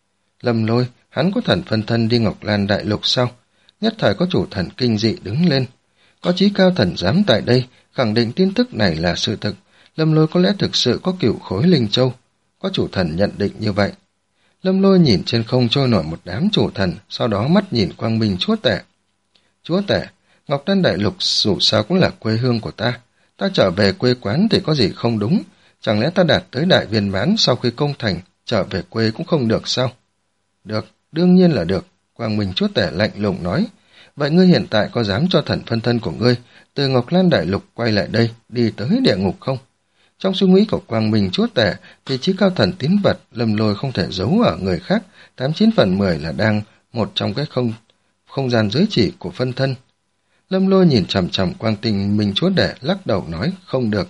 Lâm Lôi, hắn có thần phân thân đi Ngọc Lan Đại Lục sao? Nhất thời có chủ thần kinh dị đứng lên. Có chí cao thần giám tại đây, khẳng định tin tức này là sự thực. Lâm Lôi có lẽ thực sự có cửu khối linh châu. Có chủ thần nhận định như vậy. Lâm Lôi nhìn trên không trôi nổi một đám chủ thần, sau đó mắt nhìn Quang Minh Chúa Tể. Chúa Tể, Ngọc Lan Đại Lục dù sao cũng là quê hương của ta. Ta trở về quê quán thì có gì không đúng? Chẳng lẽ ta đạt tới đại viên mãn sau khi công thành, trở về quê cũng không được sao? Được, đương nhiên là được. Quang Minh Chúa Tể lạnh lùng nói. Vậy ngươi hiện tại có dám cho thần phân thân của ngươi từ Ngọc Lan Đại Lục quay lại đây, đi tới địa ngục không? Trong suy nghĩ của Quang Minh Chúa Tể thì chí cao thần tín vật Lâm Lôi không thể giấu ở người khác, tám chín phần mười là đang một trong cái không không gian giới chỉ của phân thân. Lâm Lôi nhìn chằm chằm Quang Tinh Minh Chúa Tể lắc đầu nói không được.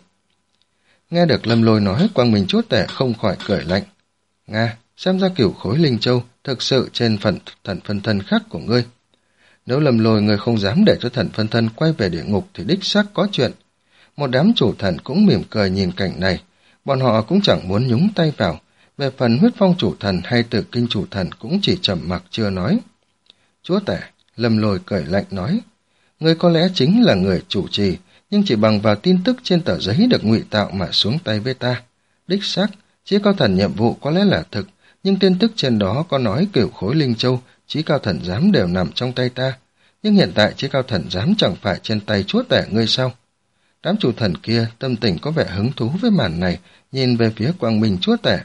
Nghe được Lâm Lôi nói, Quang Minh Chúa Tể không khỏi cười lạnh. Nga, xem ra cửu khối linh châu thực sự trên phần thần phân thân khác của ngươi. Nếu Lâm Lôi ngươi không dám để cho thần phân thân quay về địa ngục thì đích xác có chuyện. Một đám chủ thần cũng mỉm cười nhìn cảnh này, bọn họ cũng chẳng muốn nhúng tay vào. Về phần huyết phong chủ thần hay tử kinh chủ thần cũng chỉ trầm mặc chưa nói. Chúa Tể, Lâm Lôi cười lạnh nói, ngươi có lẽ chính là người chủ trì, nhưng chỉ bằng vào tin tức trên tờ giấy được ngụy tạo mà xuống tay với ta. Đích xác, chí cao thần nhiệm vụ có lẽ là thực, nhưng tin tức trên đó có nói cửu khối linh châu, chí cao thần giám đều nằm trong tay ta. Nhưng hiện tại chí cao thần giám chẳng phải trên tay Chúa Tể ngươi sao? Đám chủ thần kia tâm tình có vẻ hứng thú với màn này, nhìn về phía Quang Minh Chúa Tể.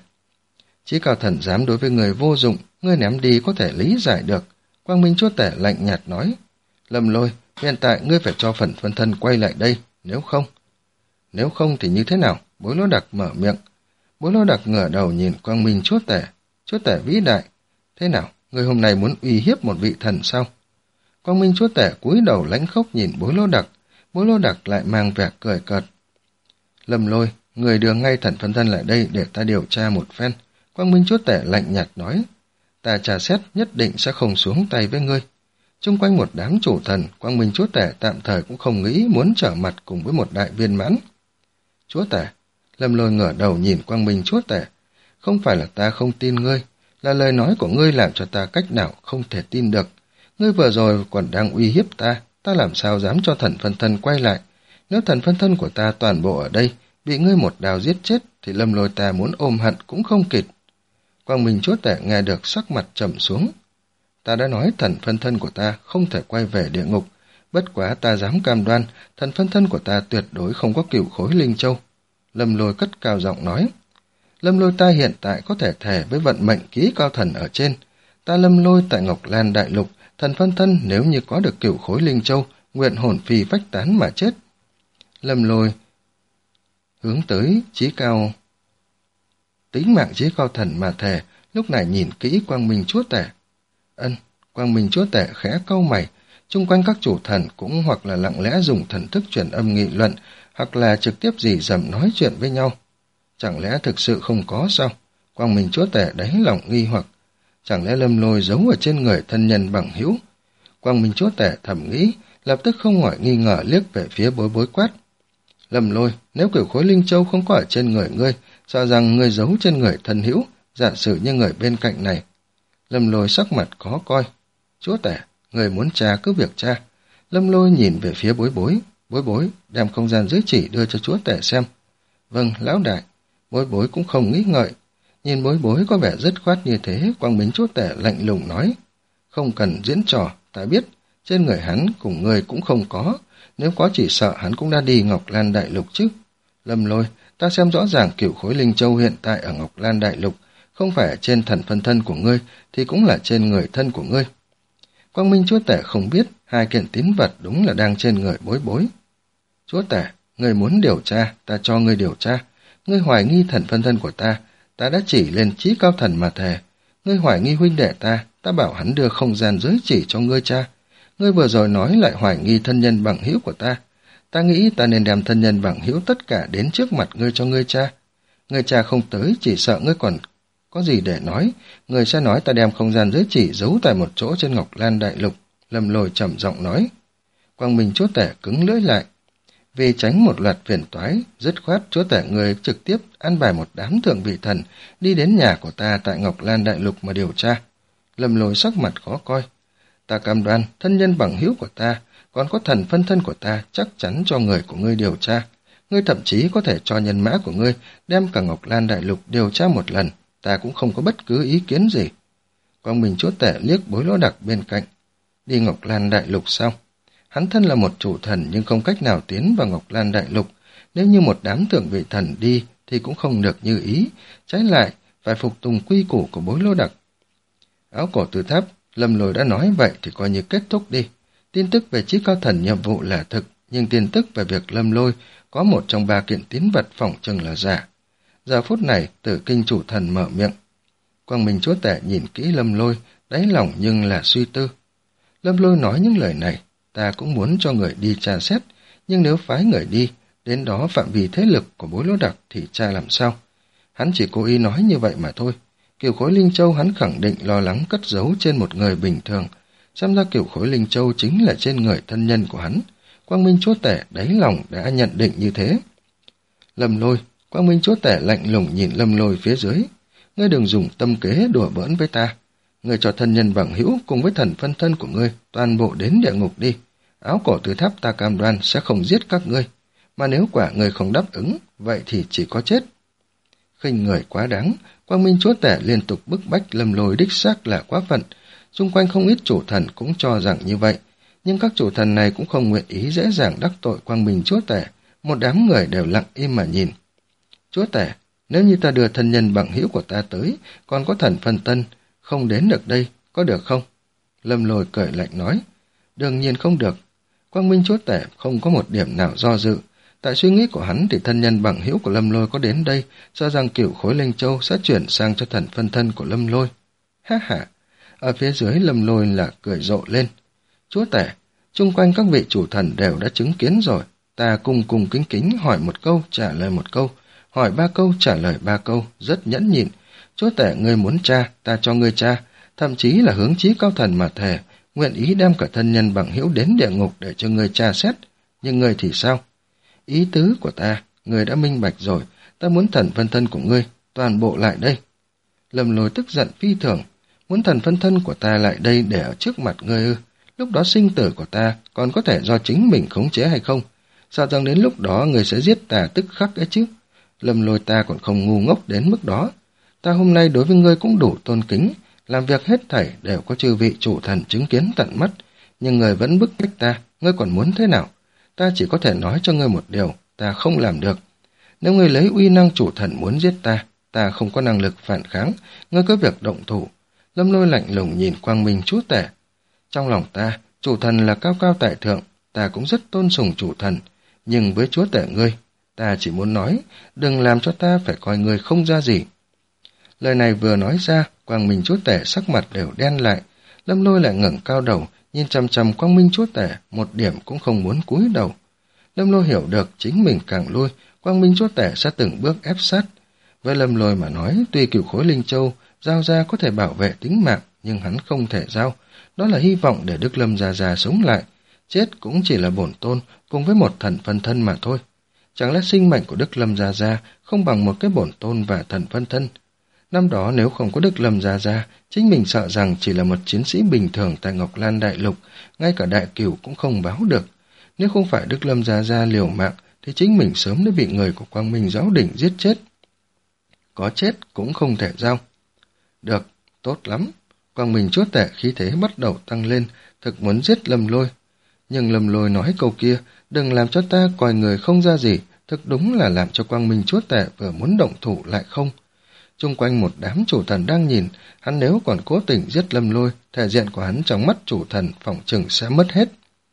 Chí cao thần giám đối với người vô dụng, ngươi ném đi có thể lý giải được. Quang Minh Chúa Tể lạnh nhạt nói. Lâm Lôi, hiện tại ngươi phải cho phần phân thân quay lại đây, nếu không. Nếu không thì như thế nào? Bối Lô Đặc mở miệng. Bối Lô Đặc ngửa đầu nhìn Quang Minh Chúa Tể. Chúa Tể vĩ đại. Thế nào, ngươi hôm nay muốn uy hiếp một vị thần sao? Quang Minh Chúa Tể cúi đầu lãnh khốc nhìn Bối Lô Đặc. Bối Lô Đặc lại mang vẻ cười cợt. Lâm Lôi, người đưa ngay thần phân thân lại đây để ta điều tra một phen. Quang Minh Chúa Tể lạnh nhạt nói. Ta tra xét nhất định sẽ không xuống tay với ngươi. Chung quanh một đám chủ thần, Quang Minh Chúa Tể tạm thời cũng không nghĩ muốn trở mặt cùng với một đại viên mãn. Chúa Tể, Lâm Lôi ngửa đầu nhìn Quang Minh Chúa Tể. Không phải là ta không tin ngươi, là lời nói của ngươi làm cho ta cách nào không thể tin được. Ngươi vừa rồi còn đang uy hiếp ta, ta làm sao dám cho thần phân thân quay lại. Nếu thần phân thân của ta toàn bộ ở đây, bị ngươi một đào giết chết, thì Lâm Lôi ta muốn ôm hận cũng không kịp. Quang Minh Chúa Tể nghe được sắc mặt trầm xuống. Ta đã nói thần phân thân của ta không thể quay về địa ngục, bất quá ta dám cam đoan, thần phân thân của ta tuyệt đối không có cửu khối linh châu. Lâm Lôi cất cao giọng nói. Lâm Lôi ta hiện tại có thể thề với vận mệnh ký cao thần ở trên. Ta Lâm Lôi tại Ngọc Lan Đại Lục, thần phân thân nếu như có được cửu khối linh châu, nguyện hồn phi phách tán mà chết. Lâm Lôi hướng tới chí cao, tính mạng chí cao thần mà thề, lúc này nhìn kỹ Quang Minh Chúa Tể. Ân, Quang Minh Chúa Tể khẽ cau mày, chung quanh các chủ thần cũng hoặc là lặng lẽ dùng thần thức truyền âm nghị luận, hoặc là trực tiếp rỉ rầm nói chuyện với nhau. Chẳng lẽ thực sự không có sao? Quang Minh Chúa Tể đáy lòng nghi hoặc. Chẳng lẽ Lâm Lôi giấu ở trên người thân nhân bằng hữu? Quang Minh Chúa Tể thầm nghĩ, lập tức không hỏi nghi ngờ liếc về phía Bối Bối quát. Lâm Lôi, nếu cửu khối linh châu không có ở trên người ngươi, sợ rằng ngươi giấu trên người thân hữu, giả sử như người bên cạnh này. Lâm Lôi sắc mặt khó coi. Chúa Tể, người muốn tra cứ việc tra. Lâm Lôi nhìn về phía Bối Bối. Bối Bối đem không gian giới chỉ đưa cho Chúa Tể xem. Vâng, lão đại. Bối Bối cũng không nghĩ ngợi. Nhìn Bối Bối có vẻ dứt khoát như thế, Quang Minh Chúa Tể lạnh lùng nói. Không cần diễn trò, ta biết, trên người hắn cùng người cũng không có. Nếu có chỉ sợ hắn cũng đã đi Ngọc Lan Đại Lục chứ. Lâm Lôi, ta xem rõ ràng cửu khối linh châu hiện tại ở Ngọc Lan Đại Lục, không phải ở trên thần phân thân của ngươi, thì cũng là trên người thân của ngươi. Quang Minh Chúa Tể không biết, hai kiện tín vật đúng là đang trên người Bối Bối. Chúa Tể, ngươi muốn điều tra, ta cho ngươi điều tra. Ngươi hoài nghi thần phân thân của ta, ta đã chỉ lên chí cao thần mà thề. Ngươi hoài nghi huynh đệ ta, ta bảo hắn đưa không gian giới chỉ cho ngươi cha. Ngươi vừa rồi nói lại hoài nghi thân nhân bằng hữu của ta. Ta nghĩ ta nên đem thân nhân bằng hữu tất cả đến trước mặt ngươi cho ngươi cha. Ngươi cha không tới, chỉ sợ ngươi còn có gì để nói. Ngươi sẽ nói ta đem không gian giới chỉ giấu tại một chỗ trên Ngọc Lan Đại Lục. Lâm Lôi trầm giọng nói. Quang Minh Chúa Tể cứng lưỡi lại. Vì tránh một loạt phiền toái, dứt khoát Chúa Tể người trực tiếp an bài một đám thượng vị thần đi đến nhà của ta tại Ngọc Lan Đại Lục mà điều tra. Lâm Lôi sắc mặt khó coi. Ta cam đoan thân nhân bằng hữu của ta, còn có thần phân thân của ta chắc chắn cho người của ngươi điều tra. Ngươi thậm chí có thể cho nhân mã của ngươi đem cả Ngọc Lan Đại Lục điều tra một lần, ta cũng không có bất cứ ý kiến gì. Quang Minh Chúa Tể liếc Bối Lỗ Đặc bên cạnh. Đi Ngọc Lan Đại Lục sao? Hắn thân là một chủ thần nhưng không cách nào tiến vào Ngọc Lan Đại Lục. Nếu như một đám thượng vị thần đi thì cũng không được như ý, trái lại phải phục tùng quy củ của Bối Lỗ Đặc. Áo cổ từ tháp, Lâm Lôi đã nói vậy thì coi như kết thúc đi. Tin tức về chí cao thần nhiệm vụ là thực, nhưng tin tức về việc Lâm Lôi có một trong ba kiện tín vật phỏng chừng là giả. Giờ phút này, Tử Kinh chủ thần mở miệng. Quang Minh Chúa Tể nhìn kỹ Lâm Lôi, đáy lòng nhưng là suy tư. Lâm Lôi nói những lời này, ta cũng muốn cho người đi tra xét, nhưng nếu phái người đi, đến đó phạm vi thế lực của Bối Lỗ Đặc thì tra làm sao? Hắn chỉ cố ý nói như vậy mà thôi. Cửu khối linh châu hắn khẳng định lo lắng cất giấu trên một người bình thường. Xem ra cửu khối linh châu chính là trên người thân nhân của hắn. Quang Minh Chúa Tể đáy lòng đã nhận định như thế. Lâm Lôi, Quang Minh Chúa Tể lạnh lùng nhìn Lâm Lôi phía dưới. Ngươi đừng dùng tâm kế đùa bỡn với ta. Ngươi cho thân nhân bằng hữu cùng với thần phân thân của ngươi toàn bộ đến địa ngục đi. Áo cổ từ tháp ta cam đoan sẽ không giết các ngươi. Mà nếu quả ngươi không đáp ứng, vậy thì chỉ có chết. Khinh người quá đáng, Quang Minh Chúa Tể liên tục bức bách Lâm Lôi đích xác là quá phận. Xung quanh không ít chủ thần cũng cho rằng như vậy, nhưng các chủ thần này cũng không nguyện ý dễ dàng đắc tội Quang Minh Chúa Tể. Một đám người đều lặng im mà nhìn. Chúa Tể, nếu như ta đưa thân nhân bằng hữu của ta tới, còn có thần phân tân, không đến được đây, có được không? Lâm Lôi cười lạnh nói. Đương nhiên không được. Quang Minh Chúa Tể không có một điểm nào do dự. Tại suy nghĩ của hắn thì thân nhân bằng hữu của Lâm Lôi có đến đây, cho rằng cửu khối linh châu sẽ chuyển sang cho thần phân thân của Lâm Lôi. Ha ha! Ở phía dưới Lâm Lôi là cười rộ lên. Chúa Tể, chung quanh các vị chủ thần đều đã chứng kiến rồi. Ta cung cung kính kính hỏi một câu, trả lời một câu. Hỏi ba câu, trả lời ba câu, rất nhẫn nhịn. Chúa Tể, ngươi muốn tra, ta cho ngươi tra. Thậm chí là hướng chí cao thần mà thề, nguyện ý đem cả thân nhân bằng hữu đến địa ngục để cho ngươi tra xét. Nhưng ngươi thì sao? Ý tứ của ta, ngươi đã minh bạch rồi, ta muốn thần phân thân của ngươi, toàn bộ lại đây. Lâm Lôi tức giận phi thường, muốn thần phân thân của ta lại đây để ở trước mặt ngươi ư? Lúc đó sinh tử của ta còn có thể do chính mình khống chế hay không? Sao rằng đến lúc đó ngươi sẽ giết ta tức khắc ấy chứ? Lâm Lôi ta còn không ngu ngốc đến mức đó. Ta hôm nay đối với ngươi cũng đủ tôn kính, làm việc hết thảy đều có chư vị chủ thần chứng kiến tận mắt, nhưng người vẫn bức bách ta, ngươi còn muốn thế nào? Ta chỉ có thể nói cho ngươi một điều, ta không làm được. Nếu ngươi lấy uy năng chủ thần muốn giết ta, ta không có năng lực phản kháng, ngươi có việc động thủ. Lâm Lôi lạnh lùng nhìn Quang Minh chúa tể. Trong lòng ta, chủ thần là cao cao tại thượng, ta cũng rất tôn sùng chủ thần, nhưng với chúa tể ngươi, ta chỉ muốn nói, đừng làm cho ta phải coi ngươi không ra gì. Lời này vừa nói ra, Quang Minh chúa tể sắc mặt đều đen lại. Lâm Lôi lại ngẩng cao đầu, nhìn chằm chằm Quang Minh chúa tể, một điểm cũng không muốn cúi đầu. Lâm Lôi hiểu được chính mình càng lui, Quang Minh chúa tể sẽ từng bước ép sát. Với Lâm Lôi mà nói, tuy cửu khối linh châu giao ra có thể bảo vệ tính mạng, nhưng hắn không thể giao. Đó là hy vọng để Đức Lâm Gia Gia sống lại. Chết cũng chỉ là bổn tôn cùng với một thần phân thân mà thôi. Chẳng lẽ sinh mệnh của Đức Lâm Gia Gia không bằng một cái bổn tôn và thần phân thân? Năm đó nếu không có Đức Lâm Gia Gia, chính mình sợ rằng chỉ là một chiến sĩ bình thường tại Ngọc Lan Đại Lục, ngay cả đại cửu cũng không báo được. Nếu không phải Đức Lâm Gia Gia liều mạng, thì chính mình sớm đã bị người của Quang Minh Giáo Đỉnh giết chết. Có chết cũng không thể giao. Được, tốt lắm. Quang Minh chúa tể khí thế bắt đầu tăng lên, thực muốn giết Lâm Lôi. Nhưng Lâm Lôi nói câu kia, đừng làm cho ta coi người không ra gì, thực đúng là làm cho Quang Minh chúa tể vừa muốn động thủ lại không. Chung quanh một đám chủ thần đang nhìn, hắn nếu còn cố tình giết Lâm Lôi, thể diện của hắn trong mắt chủ thần phỏng chừng sẽ mất hết.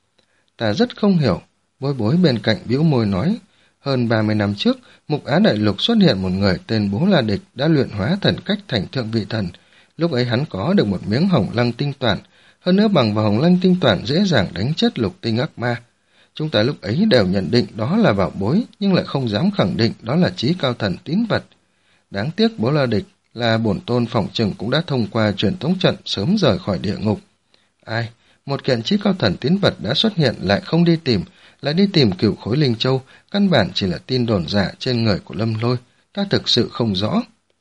Ta rất không hiểu, Bối Bối bên cạnh bĩu môi nói, hơn ba mươi năm trước, Mục Á Đại Lục xuất hiện một người tên Bố La Địch đã luyện hóa thần cách thành thượng vị thần. Lúc ấy hắn có được một miếng hồng lăng tinh toàn, hơn nữa bằng vào hồng lăng tinh toàn dễ dàng đánh chết lục tinh ác ma. Chúng ta lúc ấy đều nhận định đó là bảo bối, nhưng lại không dám khẳng định đó là chí cao thần tín vật. Đáng tiếc Bố La Địch là bổn tôn phỏng chừng cũng đã thông qua truyền tống trận sớm rời khỏi địa ngục. Ai, một kiện chí cao thần tín vật đã xuất hiện lại không đi tìm, lại đi tìm cửu khối linh châu, căn bản chỉ là tin đồn giả trên người của Lâm Lôi, ta thực sự không rõ.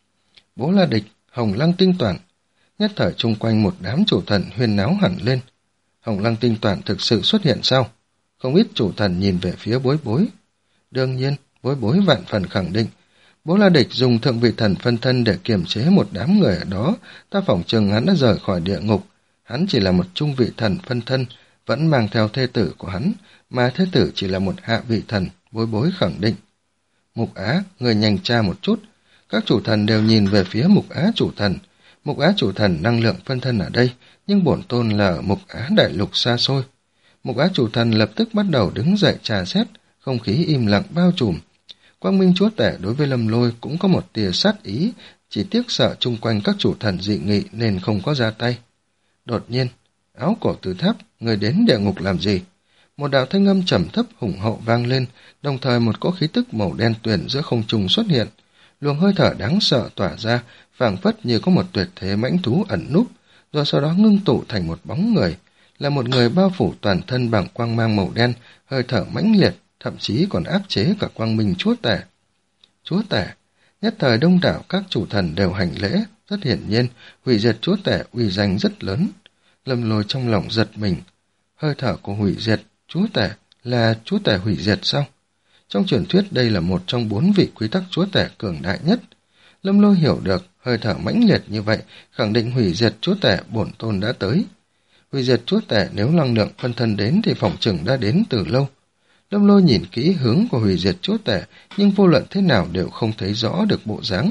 Bố La Địch, hồng lăng tinh toàn. Nhất thời chung quanh một đám chủ thần huyên náo hẳn lên. Hồng lăng tinh toàn thực sự xuất hiện sao? Không ít chủ thần nhìn về phía Bối Bối. Đương nhiên, Bối Bối vạn phần khẳng định, Bố La Địch dùng thượng vị thần phân thân để kiềm chế một đám người ở đó, ta phỏng chừng hắn đã rời khỏi địa ngục. Hắn chỉ là một trung vị thần phân thân, vẫn mang theo thê tử của hắn, mà thê tử chỉ là một hạ vị thần, Bối Bối khẳng định. Mục Á, người nhanh tra một chút. Các chủ thần đều nhìn về phía Mục Á chủ thần. Mục Á chủ thần năng lượng phân thân ở đây, nhưng bổn tôn là ở Mục Á Đại Lục xa xôi. Mục Á chủ thần lập tức bắt đầu đứng dậy trà xét, không khí im lặng bao trùm. Quang Minh chúa tể đối với Lâm Lôi cũng có một tia sát ý, chỉ tiếc sợ chung quanh các chủ thần dị nghị nên không có ra tay. Đột nhiên, áo cổ từ tháp, người đến địa ngục làm gì? Một đạo thanh âm trầm thấp hùng hậu vang lên, đồng thời một cỗ khí tức màu đen tuyền giữa không trung xuất hiện. Luồng hơi thở đáng sợ tỏa ra, phảng phất như có một tuyệt thế mãnh thú ẩn núp, rồi sau đó ngưng tụ thành một bóng người, là một người bao phủ toàn thân bằng quang mang màu đen, hơi thở mãnh liệt, thậm chí còn áp chế cả Quang Minh chúa tể. Chúa tể, nhất thời đông đảo các chủ thần đều hành lễ, rất hiển nhiên, hủy diệt chúa tể uy danh rất lớn. Lâm Lôi trong lòng giật mình, hơi thở của hủy diệt chúa tể là chúa tể hủy diệt sao? Trong truyền thuyết đây là một trong bốn vị quy tắc chúa tể cường đại nhất. Lâm Lôi hiểu được, hơi thở mãnh liệt như vậy, khẳng định hủy diệt chúa tể bổn tôn đã tới. Hủy diệt chúa tể nếu năng lượng phân thân đến thì phỏng chừng đã đến từ lâu. Lâm Lôi nhìn kỹ hướng của hủy diệt chúa tể, nhưng vô luận thế nào đều không thấy rõ được bộ dáng.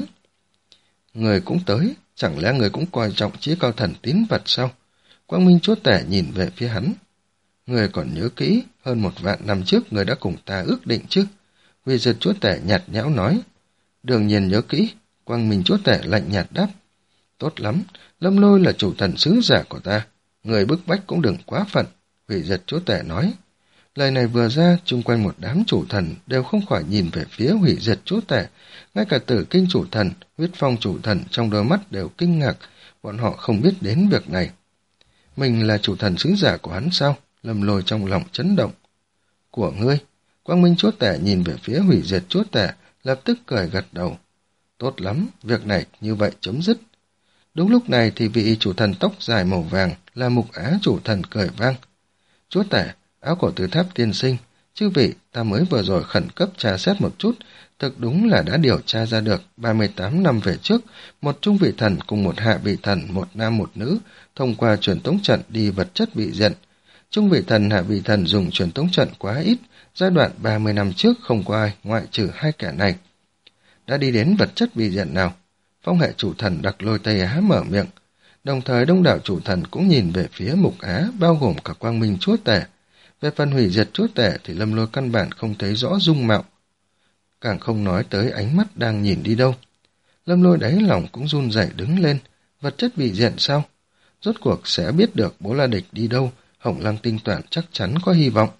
Người cũng tới, chẳng lẽ người cũng coi trọng chí cao thần tín vật sao? Quang Minh chúa tể nhìn về phía hắn. Người còn nhớ kỹ, hơn một vạn năm trước người đã cùng ta ước định chứ? Hủy diệt chúa tể nhạt nhẽo nói. Đương nhiên nhớ kỹ, Quang Minh chúa tể lạnh nhạt đáp. Tốt lắm, Lâm Lôi là chủ thần sứ giả của ta, người bức bách cũng đừng quá phận, hủy diệt chúa tể nói. Lời này vừa ra, chung quanh một đám chủ thần đều không khỏi nhìn về phía hủy diệt chúa tể, ngay cả Tử Kinh chủ thần, Huyết Phong chủ thần trong đôi mắt đều kinh ngạc, bọn họ không biết đến việc này. Mình là chủ thần sứ giả của hắn sao? Lâm Lôi trong lòng chấn động. Của ngươi? Quang Minh chúa tể nhìn về phía hủy diệt chúa tể, lập tức cười gật đầu. Tốt lắm, việc này như vậy chấm dứt. Đúng lúc này thì vị chủ thần tóc dài màu vàng là Mục Á chủ thần cười vang. Chúa tể, áo cổ từ tháp tiên sinh, chư vị, ta mới vừa rồi khẩn cấp tra xét một chút, thực đúng là đã điều tra ra được ba mươi tám năm về trước, một trung vị thần cùng một hạ vị thần, một nam một nữ, thông qua truyền tống trận đi vật chất vị diện. Trung vị thần, hạ vị thần dùng truyền tống trận quá ít, giai đoạn ba mươi năm trước không có ai ngoại trừ hai kẻ này. Đã đi đến vật chất vị diện nào? Phong hệ chủ thần Đặc Lôi Tây Á mở miệng. Đồng thời đông đảo chủ thần cũng nhìn về phía Mục Á, bao gồm cả Quang Minh Chúa Tể. Về phần hủy diệt Chúa Tể thì Lâm Lôi căn bản không thấy rõ dung mạo, càng không nói tới ánh mắt đang nhìn đi đâu. Lâm Lôi đáy lòng cũng run rẩy đứng lên. Vật chất vị diện sao? Rốt cuộc sẽ biết được Bố La Địch đi đâu, Hồng Lăng Tinh Toản chắc chắn có hy vọng.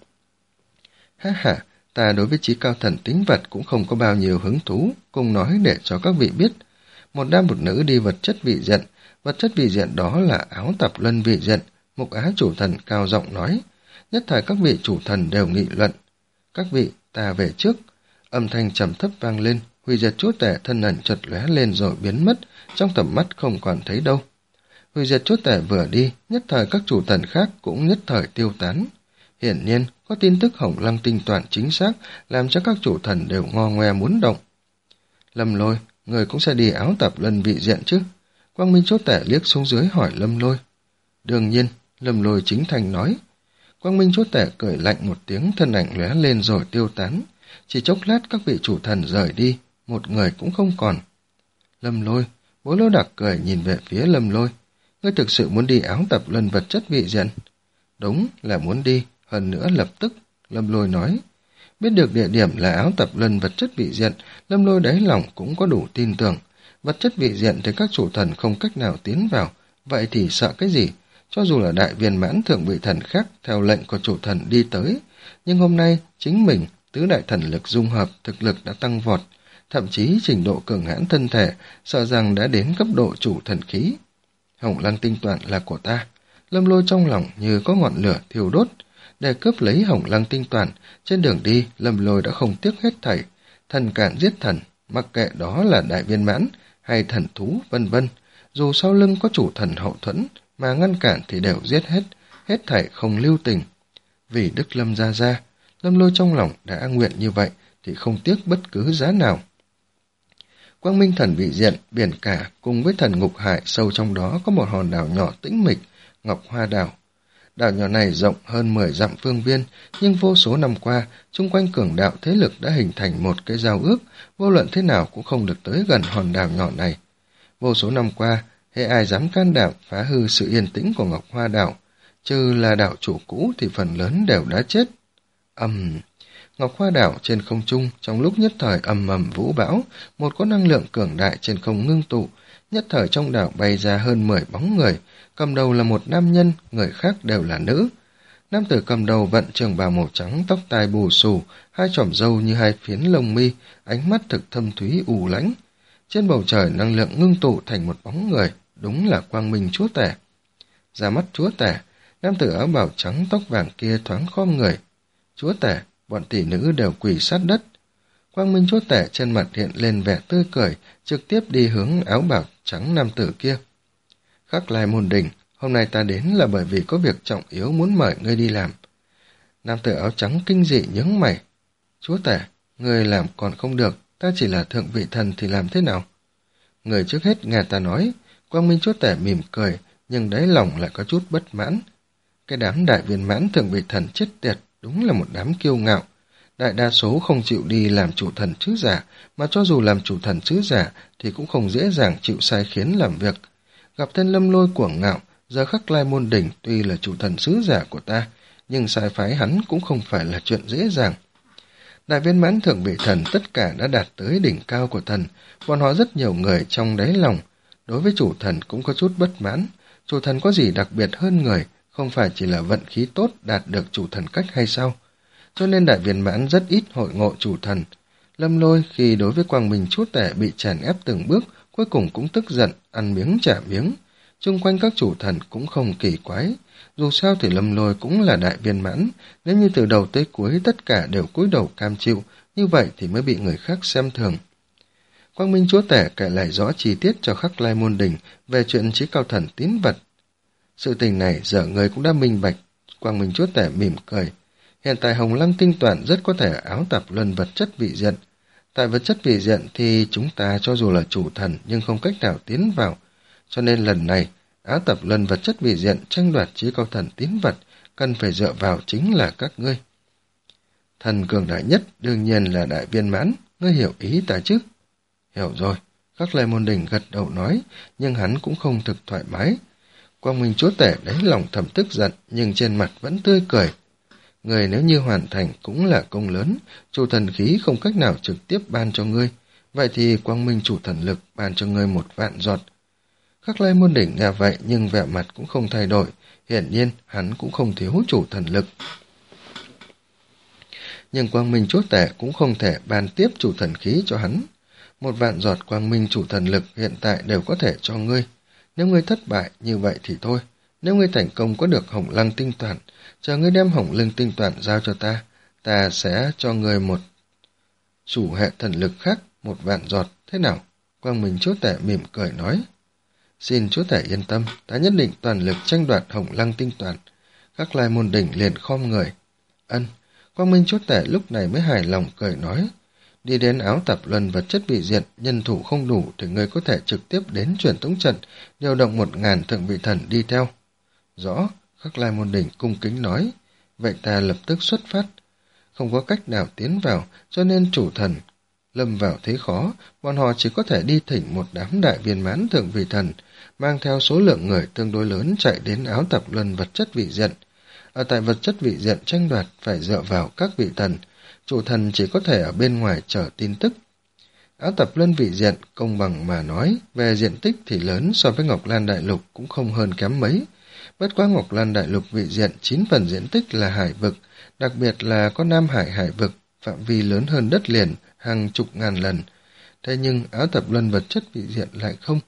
Ha ha, ta đối với trí cao thần tính vật cũng không có bao nhiêu hứng thú, cùng nói để cho các vị biết. Một nam một nữ đi vật chất vị diện, vật chất vị diện đó là áo tập luân vị diện, Mục Á chủ thần cao giọng nói. Nhất thời các vị chủ thần đều nghị luận. Các vị, ta về trước. Âm thanh trầm thấp vang lên, hủy diệt chúa tể thân ảnh chợt lóe lên rồi biến mất, trong tầm mắt không còn thấy đâu. Hủy diệt chúa tể vừa đi, nhất thời các chủ thần khác cũng nhất thời tiêu tán. Hiển nhiên, có tin tức Hồng Lăng Tinh Toản chính xác, làm cho các chủ thần đều ngo ngoe muốn động. Lâm Lôi, người cũng sẽ đi áo tập luân vị diện chứ? Quang Minh chúa tể liếc xuống dưới hỏi Lâm Lôi. Đương nhiên, Lâm Lôi chính thành nói. Quang Minh chúa tể cười lạnh một tiếng, thân ảnh lóe lên rồi tiêu tán. Chỉ chốc lát các vị chủ thần rời đi, một người cũng không còn. Lâm Lôi, Bố Lô Đặc cười nhìn về phía Lâm Lôi. Ngươi thực sự muốn đi áo tập luân vật chất vị diện? Đúng là muốn đi, hơn nữa lập tức, Lâm Lôi nói. Biết được địa điểm là áo tập luân vật chất vị diện, Lâm Lôi đáy lòng cũng có đủ tin tưởng. Vật chất vị diện thì các chủ thần không cách nào tiến vào, vậy thì sợ cái gì? Cho dù là đại viên mãn thượng vị thần khác theo lệnh của chủ thần đi tới, nhưng hôm nay chính mình tứ đại thần lực dung hợp, thực lực đã tăng vọt, thậm chí trình độ cường hãn thân thể sợ rằng đã đến cấp độ chủ thần khí. Hồng Lăng Tinh Toản là của ta. Lâm Lôi trong lòng như có ngọn lửa thiêu đốt. Để cướp lấy Hồng Lăng Tinh Toản, trên đường đi Lâm Lôi đã không tiếc hết thảy, thần cản giết thần, mặc kệ đó là đại viên mãn hay thần thú vân vân, dù sau lưng có chủ thần hậu thuẫn mà ngăn cản thì đều giết hết, hết thảy không lưu tình. Vì Đức Lâm gia gia, Lâm Lôi trong lòng đã nguyện như vậy thì không tiếc bất cứ giá nào. Quang Minh thần vị diện, biển cả cùng với thần ngục hải sâu trong đó có một hòn đảo nhỏ tĩnh mịch, Ngọc Hoa Đảo. Đảo nhỏ này rộng hơn mười dặm phương viên, nhưng vô số năm qua, chung quanh cường đạo thế lực đã hình thành một cái giao ước, vô luận thế nào cũng không được tới gần hòn đảo nhỏ này. Vô số năm qua, hễ ai dám can đảm phá hư sự yên tĩnh của Ngọc Hoa Đảo, trừ là đảo chủ cũ thì phần lớn đều đã chết. Ầm, um, Ngọc Hoa Đảo trên không trung trong lúc nhất thời ầm ầm vũ bão, một có năng lượng cường đại trên không ngưng tụ, nhất thời trong đảo bay ra hơn mười bóng người, cầm đầu là một nam nhân, người khác đều là nữ. Nam tử cầm đầu vận trường bào màu trắng, tóc tai bù xù, hai chòm râu như hai phiến lông mi, ánh mắt thực thâm thúy u lãnh. Trên bầu trời năng lượng ngưng tụ thành một bóng người, đúng là Quang Minh chúa tể. Ra mắt chúa tể, nam tử áo bào trắng tóc vàng kia thoáng khom người. Chúa tể, bọn tỷ nữ đều quỳ sát đất. Quang Minh chúa tể trên mặt hiện lên vẻ tươi cười, trực tiếp đi hướng áo bào trắng nam tử kia. Khắc Lai Môn Đình, hôm nay ta đến là bởi vì có việc trọng yếu muốn mời ngươi đi làm. Nam tử áo trắng kinh dị nhướng mày. Chúa tể, ngươi làm còn không được, ta chỉ là thượng vị thần thì làm thế nào? Người trước hết nghe ta nói. Quang Minh chúa tể mỉm cười, nhưng đáy lòng lại có chút bất mãn. Cái đám đại viên mãn thượng vị thần chết tiệt, đúng là một đám kiêu ngạo. Đại đa số không chịu đi làm chủ thần sứ giả, mà cho dù làm chủ thần sứ giả thì cũng không dễ dàng chịu sai khiến làm việc. Gặp tên Lâm Lôi cuồng ngạo, giờ Khắc Lai Môn Đỉnh tuy là chủ thần sứ giả của ta, nhưng sai phái hắn cũng không phải là chuyện dễ dàng. Đại viên mãn thượng vị thần tất cả đã đạt tới đỉnh cao của thần, bọn họ rất nhiều người trong đáy lòng. Đối với chủ thần cũng có chút bất mãn, chủ thần có gì đặc biệt hơn người, không phải chỉ là vận khí tốt đạt được chủ thần cách hay sao? Cho nên đại viên mãn rất ít hội ngộ chủ thần. Lâm Lôi khi đối với Quang Minh chúa tể bị chèn ép từng bước, cuối cùng cũng tức giận, ăn miếng trả miếng. Chung quanh các chủ thần cũng không kỳ quái. Dù sao thì Lâm Lôi cũng là đại viên mãn, nếu như từ đầu tới cuối tất cả đều cúi đầu cam chịu, như vậy thì mới bị người khác xem thường. Quang Minh chúa tể kể lại rõ chi tiết cho Khắc Lai Môn Đình về chuyện chí cao thần tín vật. Sự tình này giờ người cũng đã minh bạch. Quang Minh chúa tể mỉm cười. Hiện tại Hồng Lăng Tinh Toản rất có thể áo tập luân vật chất vị diện. Tại vật chất vị diện thì chúng ta cho dù là chủ thần nhưng không cách nào tiến vào. Cho nên lần này, áo tập luân vật chất vị diện tranh đoạt chí cao thần tín vật cần phải dựa vào chính là các ngươi. Thần cường đại nhất đương nhiên là đại viên mãn, ngươi hiểu ý ta chứ? Hiểu rồi, Các Lê Môn Đình gật đầu nói, nhưng hắn cũng không thực thoải mái. Quang Minh Chúa Tể đáy lòng thầm tức giận, nhưng trên mặt vẫn tươi cười. Người nếu như hoàn thành cũng là công lớn, chủ thần khí không cách nào trực tiếp ban cho ngươi, vậy thì Quang Minh chủ thần lực ban cho ngươi một vạn giọt. Các Lê Môn Đỉnh nghe vậy nhưng vẻ mặt cũng không thay đổi, hiển nhiên hắn cũng không thiếu chủ thần lực. Nhưng Quang Minh Chúa Tể cũng không thể ban tiếp chủ thần khí cho hắn. Một vạn giọt Quang Minh chủ thần lực hiện tại đều có thể cho ngươi. Nếu ngươi thất bại như vậy thì thôi. Nếu ngươi thành công có được Hồng Lăng tinh toàn, chờ ngươi đem Hồng Lăng tinh toàn giao cho ta, ta sẽ cho ngươi một chủ hệ thần lực khác, một vạn giọt, thế nào? Quang Minh Chúa Tể mỉm cười nói. Xin Chúa Tể yên tâm, ta nhất định toàn lực tranh đoạt Hồng Lăng tinh toàn. Các Lai Môn Đỉnh liền khom người. Ân. Quang Minh Chúa Tể lúc này mới hài lòng cười nói. Đi đến áo tạp luân vật chất vị diện, nhân thủ không đủ thì ngươi có thể trực tiếp đến truyền tống trận, điều động một ngàn thượng vị thần đi theo. Rõ, Các Lai Môn Đỉnh cung kính nói. Vậy ta lập tức xuất phát. Không có cách nào tiến vào, cho nên chủ thần lâm vào thế khó, bọn họ chỉ có thể đi thỉnh một đám đại viên mãn thượng vị thần, mang theo số lượng người tương đối lớn chạy đến áo tạp luân vật chất vị diện. Ở tại vật chất vị diện tranh đoạt phải dựa vào các vị thần, chủ thần chỉ có thể ở bên ngoài chờ tin tức. Áo tạp luân vị diện, công bằng mà nói, về diện tích thì lớn so với Ngọc Lan Đại Lục cũng không hơn kém mấy. Bất quá Ngọc Lan Đại Lục vị diện chín phần diện tích là hải vực, đặc biệt là có Nam Hải hải vực, phạm vi lớn hơn đất liền hàng chục ngàn lần. Thế nhưng áo tạp luân vật chất vị diện lại không.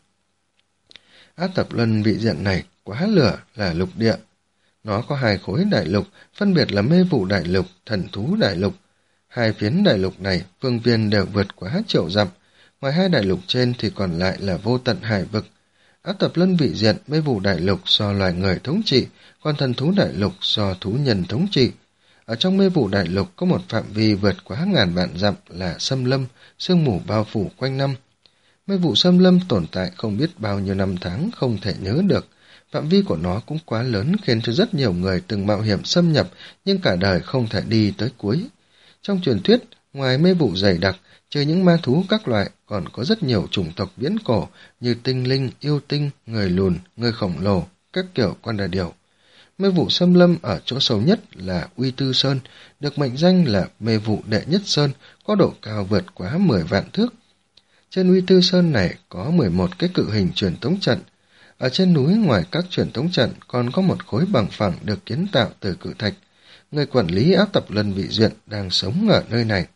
Áo tạp luân vị diện này quá lửa là lục địa. Nó có hai khối đại lục, phân biệt là mê vụ đại lục, thần thú đại lục. Hai phiến đại lục này, phương viên đều vượt quá triệu dặm. Ngoài hai đại lục trên thì còn lại là vô tận hải vực. Áo tập luân vị diện, mê vụ đại lục do loài người thống trị, còn thần thú đại lục do thú nhân thống trị. Ở trong mê vụ đại lục có một phạm vi vượt quá ngàn vạn dặm là xâm lâm, sương mù bao phủ quanh năm. Mê vụ xâm lâm tồn tại không biết bao nhiêu năm tháng không thể nhớ được. Phạm vi của nó cũng quá lớn khiến cho rất nhiều người từng mạo hiểm xâm nhập nhưng cả đời không thể đi tới cuối. Trong truyền thuyết, ngoài mê vụ dày đặc, trừ những ma thú các loại còn có rất nhiều chủng tộc viễn cổ như tinh linh, yêu tinh, người lùn, người khổng lồ, các kiểu con đà điểu. Mê vụ xâm lâm ở chỗ sâu nhất là Uy Tư Sơn, được mệnh danh là mê vụ đệ nhất sơn, có độ cao vượt quá mười vạn thước. Trên Uy Tư Sơn này có mười một cái cự hình truyền tống trận. Ở trên núi ngoài các truyền tống trận còn có một khối bằng phẳng được kiến tạo từ cự thạch. Người quản lý áo tập luân vị diện đang sống ở nơi này.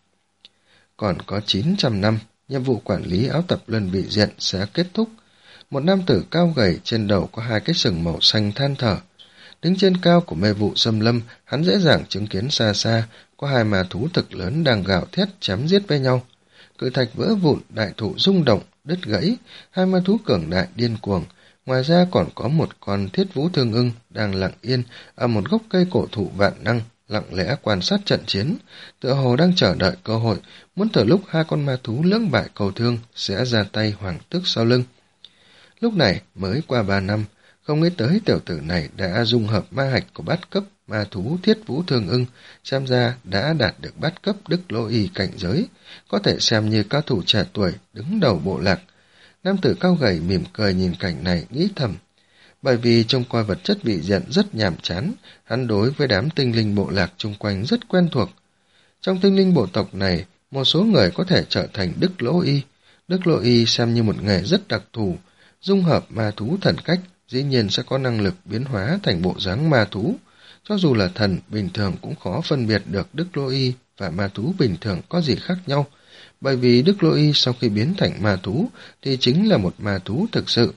Còn có chín trăm năm, nhiệm vụ quản lý áo tập luân vị diện sẽ kết thúc. Một nam tử cao gầy trên đầu có hai cái sừng màu xanh than thở. Đứng trên cao của mê vụ xâm lâm, hắn dễ dàng chứng kiến xa xa, có hai ma thú thực lớn đang gào thét chém giết với nhau. Cự thạch vỡ vụn, đại thụ rung động, đứt gãy, hai ma thú cường đại điên cuồng. Ngoài ra còn có một con thiết vũ thương ưng đang lặng yên ở một gốc cây cổ thụ vạn năng, lặng lẽ quan sát trận chiến, tựa hồ đang chờ đợi cơ hội, muốn từ lúc hai con ma thú lưỡng bại cầu thương sẽ ra tay hoàng tước sau lưng. Lúc này mới qua ba năm, không nghĩ tới tiểu tử này đã dung hợp ma hạch của bát cấp ma thú thiết vũ thương ưng, xem ra đã đạt được bát cấp đức lô y cảnh giới, có thể xem như cao thủ trẻ tuổi đứng đầu bộ lạc. Nam tử cao gầy mỉm cười nhìn cảnh này nghĩ thầm. Bởi vì trông coi vật chất vị diện rất nhàm chán, hắn đối với đám tinh linh bộ lạc chung quanh rất quen thuộc. Trong tinh linh bộ tộc này, một số người có thể trở thành đức lỗ y. Đức lỗ y xem như một nghề rất đặc thù, dung hợp ma thú thần cách, dĩ nhiên sẽ có năng lực biến hóa thành bộ dáng ma thú. Cho dù là thần, bình thường cũng khó phân biệt được đức lỗ y và ma thú bình thường có gì khác nhau. Bởi vì đức lỗ y sau khi biến thành ma thú thì chính là một ma thú thực sự.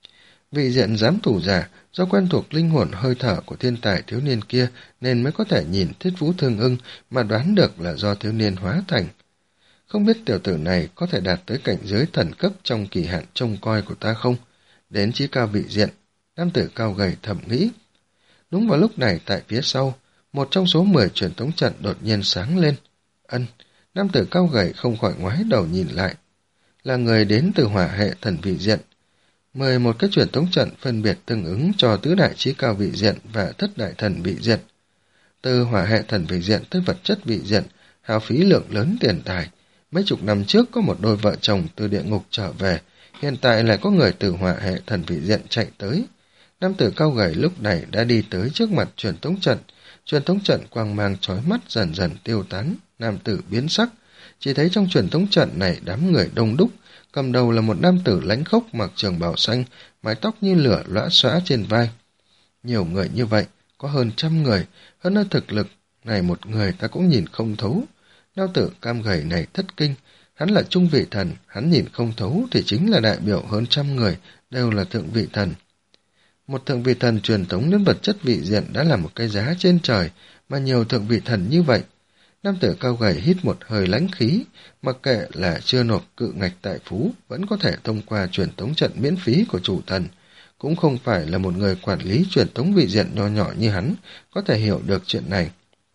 Vị diện giám thủ giả do quen thuộc linh hồn hơi thở của thiên tài thiếu niên kia nên mới có thể nhìn thiết vũ thương ưng mà đoán được là do thiếu niên hóa thành. Không biết tiểu tử này có thể đạt tới cảnh giới thần cấp trong kỳ hạn trông coi của ta không? Đến chí cao vị diện, nam tử cao gầy thầm nghĩ. Đúng vào lúc này tại phía sau, một trong số mười truyền tống trận đột nhiên sáng lên. Ân, nam tử cao gầy không khỏi ngoái đầu nhìn lại. Là người đến từ hỏa hệ thần vị diện. mười một cái truyền tống trận phân biệt tương ứng cho tứ đại chí cao vị diện và thất đại thần vị diện. Từ hỏa hệ thần vị diện tới vật chất vị diện, hao phí lượng lớn tiền tài. Mấy chục năm trước có một đôi vợ chồng từ địa ngục trở về, hiện tại lại có người từ hỏa hệ thần vị diện chạy tới. Nam tử cao gầy lúc này đã đi tới trước mặt truyền tống trận. Truyền tống trận quang mang chói mắt dần dần tiêu tán, nam tử biến sắc. Chỉ thấy trong truyền tống trận này đám người đông đúc, cầm đầu là một nam tử lãnh khốc mặc trường bào xanh, mái tóc như lửa lõa xõa trên vai. Nhiều người như vậy, có hơn trăm người, hơn nữa thực lực này một người ta cũng nhìn không thấu. Nam tử cam gầy này thất kinh, hắn là trung vị thần, hắn nhìn không thấu thì chính là đại biểu hơn trăm người, đều là thượng vị thần. Một thượng vị thần truyền tống đến vật chất vị diện đã là một cái giá trên trời, mà nhiều thượng vị thần như vậy. Nam tử cao gầy hít một hơi lãnh khí, mặc kệ là chưa nộp cự ngạch tại phú, vẫn có thể thông qua truyền tống trận miễn phí của chủ thần. Cũng không phải là một người quản lý truyền tống vị diện nho nhỏ như hắn, có thể hiểu được chuyện này.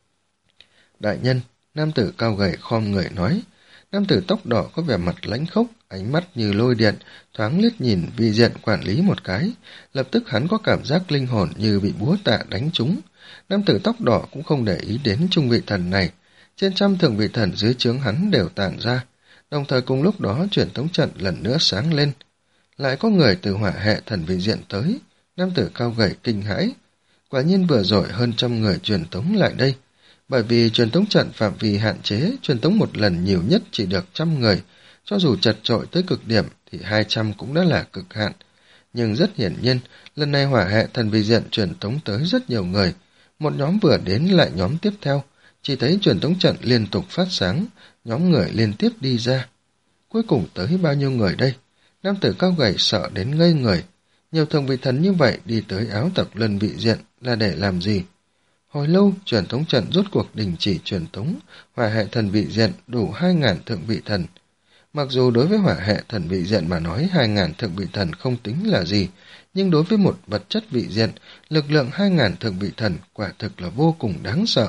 Đại nhân, nam tử cao gầy khom người nói. Nam tử tóc đỏ có vẻ mặt lãnh khốc, ánh mắt như lôi điện, thoáng liếc nhìn vị diện quản lý một cái. Lập tức hắn có cảm giác linh hồn như bị búa tạ đánh trúng. Nam tử tóc đỏ cũng không để ý đến trung vị thần này. Trên trăm thượng vị thần dưới trướng hắn đều tản ra. Đồng thời cùng lúc đó truyền tống trận lần nữa sáng lên. Lại có người từ hỏa hệ thần vị diện tới. Nam tử cao gầy kinh hãi. Quả nhiên vừa rồi hơn trăm người truyền tống lại đây. Bởi vì truyền tống trận phạm vi hạn chế, truyền tống một lần nhiều nhất chỉ được trăm người. Cho dù chật trội tới cực điểm thì hai trăm cũng đã là cực hạn. Nhưng rất hiển nhiên, lần này hỏa hệ thần vị diện truyền tống tới rất nhiều người. Một nhóm vừa đến lại nhóm tiếp theo. Chỉ thấy truyền tống trận liên tục phát sáng, nhóm người liên tiếp đi ra. Cuối cùng tới bao nhiêu người đây? Nam tử cao gầy sợ đến ngây người. Nhiều thượng vị thần như vậy đi tới áo tộc lần vị diện là để làm gì? Hồi lâu, truyền tống trận rốt cuộc đình chỉ truyền tống, hỏa hệ thần vị diện đủ hai ngàn thượng vị thần. Mặc dù đối với hỏa hệ thần vị diện mà nói hai ngàn thượng vị thần không tính là gì, nhưng đối với một vật chất vị diện, lực lượng hai ngàn thượng vị thần quả thực là vô cùng đáng sợ.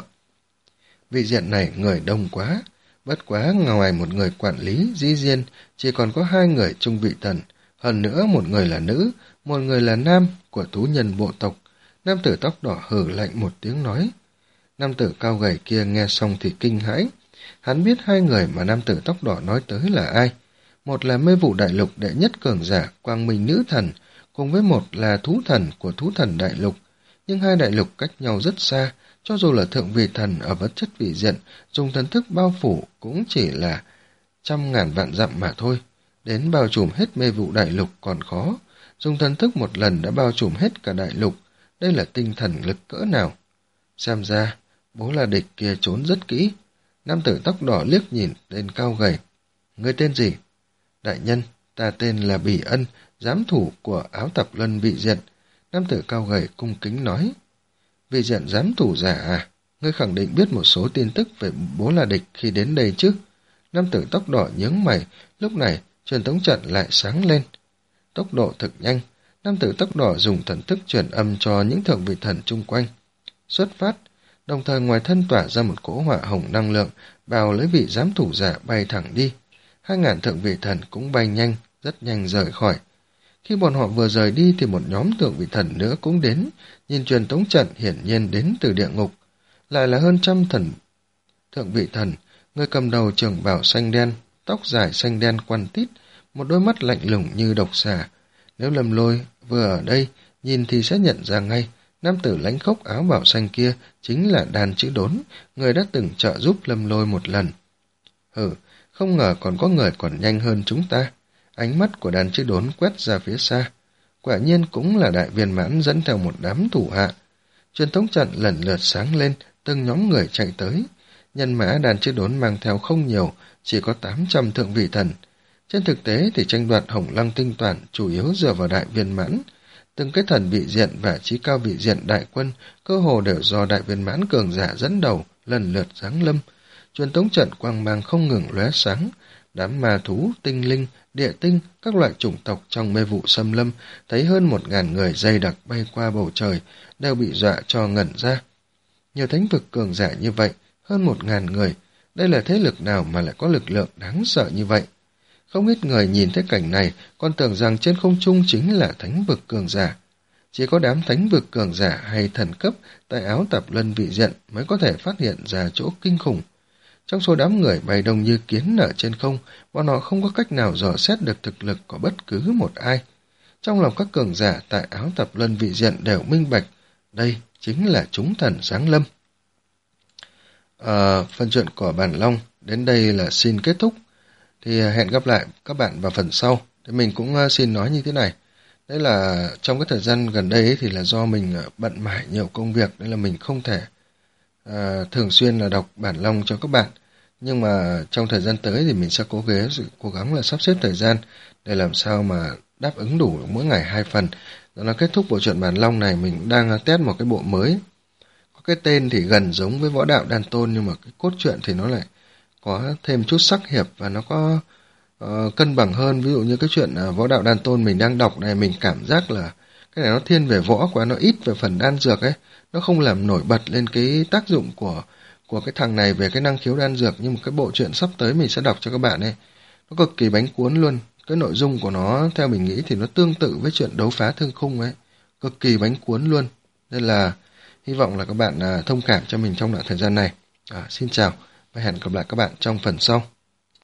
Vị diện này người đông quá, bất quá ngoài một người quản lý, dĩ nhiên, chỉ còn có hai người trung vị thần, hơn nữa một người là nữ, một người là nam của thú nhân bộ tộc. Nam tử tóc đỏ hừ lạnh một tiếng nói. Nam tử cao gầy kia nghe xong thì kinh hãi. Hắn biết hai người mà nam tử tóc đỏ nói tới là ai. Một là mê vụ đại lục đệ nhất cường giả quang minh nữ thần, cùng với một là thú thần của thú thần đại lục. Nhưng hai đại lục cách nhau rất xa, cho dù là thượng vị thần ở vật chất vị diện, dùng thần thức bao phủ cũng chỉ là trăm ngàn vạn dặm mà thôi. Đến bao trùm hết mê vụ đại lục còn khó, dùng thần thức một lần đã bao trùm hết cả đại lục. Đây là tinh thần lực cỡ nào? Xem ra, bố là địch kia trốn rất kỹ. Nam tử tóc đỏ liếc nhìn tên cao gầy. Ngươi tên gì? Đại nhân, ta tên là Bỉ Ân, giám thủ của áo tập luân vị diện. Nam tử cao gầy cung kính nói. Vị diện giám thủ giả à? Ngươi khẳng định biết một số tin tức về bố là địch khi đến đây chứ? Nam tử tóc đỏ nhướng mày, lúc này truyền tống trận lại sáng lên. Tốc độ thực nhanh. Nam tử tóc đỏ dùng thần thức truyền âm cho những thượng vị thần chung quanh. Xuất phát, đồng thời ngoài thân tỏa ra một cỗ hỏa hồng năng lượng, bào lấy vị giám thủ giả bay thẳng đi. Hai ngàn thượng vị thần cũng bay nhanh, rất nhanh rời khỏi. Khi bọn họ vừa rời đi thì một nhóm thượng vị thần nữa cũng đến, nhìn truyền tống trận hiển nhiên đến từ địa ngục. Lại là hơn trăm thần thượng vị thần, người cầm đầu trường bào xanh đen, tóc dài xanh đen quăn tít, một đôi mắt lạnh lùng như độc xà. Nếu Lâm Lôi vừa ở đây, nhìn thì sẽ nhận ra ngay, nam tử lãnh khốc áo bào xanh kia chính là Đan Chữ Đốn, người đã từng trợ giúp Lâm Lôi một lần. Hừ, không ngờ còn có người còn nhanh hơn chúng ta. Ánh mắt của Đan Chữ Đốn quét ra phía xa. Quả nhiên cũng là đại viên mãn dẫn theo một đám thủ hạ. Truyền thống trận lần lượt sáng lên, từng nhóm người chạy tới. Nhân mã Đan Chữ Đốn mang theo không nhiều, chỉ có tám trăm thượng vị thần. Trên thực tế thì tranh đoạt Hồng Lăng tinh toàn chủ yếu dựa vào đại viên mãn. Từng cái thần vị diện và chí cao vị diện đại quân cơ hồ đều do đại viên mãn cường giả dẫn đầu, lần lượt giáng lâm. Truyền tống trận quang mang không ngừng lóe sáng. Đám ma thú, tinh linh, địa tinh, các loại chủng tộc trong mê vụ xâm lâm thấy hơn một ngàn người dày đặc bay qua bầu trời, đều bị dọa cho ngẩn ra. Nhiều thánh vực cường giả như vậy, hơn một ngàn người, đây là thế lực nào mà lại có lực lượng đáng sợ như vậy? Không ít người nhìn thấy cảnh này còn tưởng rằng trên không trung chính là thánh vực cường giả. Chỉ có đám thánh vực cường giả hay thần cấp tại áo tạp luân vị diện mới có thể phát hiện ra chỗ kinh khủng. Trong số đám người bay đông như kiến ở trên không, bọn họ không có cách nào dò xét được thực lực của bất cứ một ai. Trong lòng các cường giả tại áo tạp luân vị diện đều minh bạch, đây chính là chúng thần giáng lâm. À, phần chuyện của Bản Long đến đây là xin kết thúc. Thì hẹn gặp lại các bạn vào phần sau. Thì mình cũng xin nói như thế này. Đấy là trong cái thời gian gần đây ấy, thì là do mình bận mải nhiều công việc, nên là mình không thể à, thường xuyên là đọc Bản Long cho các bạn. Nhưng mà trong thời gian tới thì mình sẽ cố ghế cố gắng là sắp xếp thời gian để làm sao mà đáp ứng đủ mỗi ngày hai phần. Đó là kết thúc bộ truyện Bản Long này, mình đang test một cái bộ mới. Có cái tên thì gần giống với Võ Đạo Đan Tôn, nhưng mà cái cốt truyện thì nó lại có thêm chút sắc hiệp và nó có uh, cân bằng hơn. Ví dụ như cái chuyện uh, Võ Đạo Đan Tôn mình đang đọc này, mình cảm giác là cái này nó thiên về võ quá, nó ít về phần đan dược ấy, nó không làm nổi bật lên cái tác dụng của của cái thằng này về cái năng khiếu đan dược. Nhưng mà cái bộ truyện sắp tới mình sẽ đọc cho các bạn ấy, nó cực kỳ bánh cuốn luôn. Cái nội dung của nó theo mình nghĩ thì nó tương tự với chuyện Đấu Phá Thương Khung ấy, cực kỳ bánh cuốn luôn. Nên là hy vọng là các bạn uh, thông cảm cho mình trong đoạn thời gian này. À, xin chào và hẹn gặp lại các bạn trong phần sau.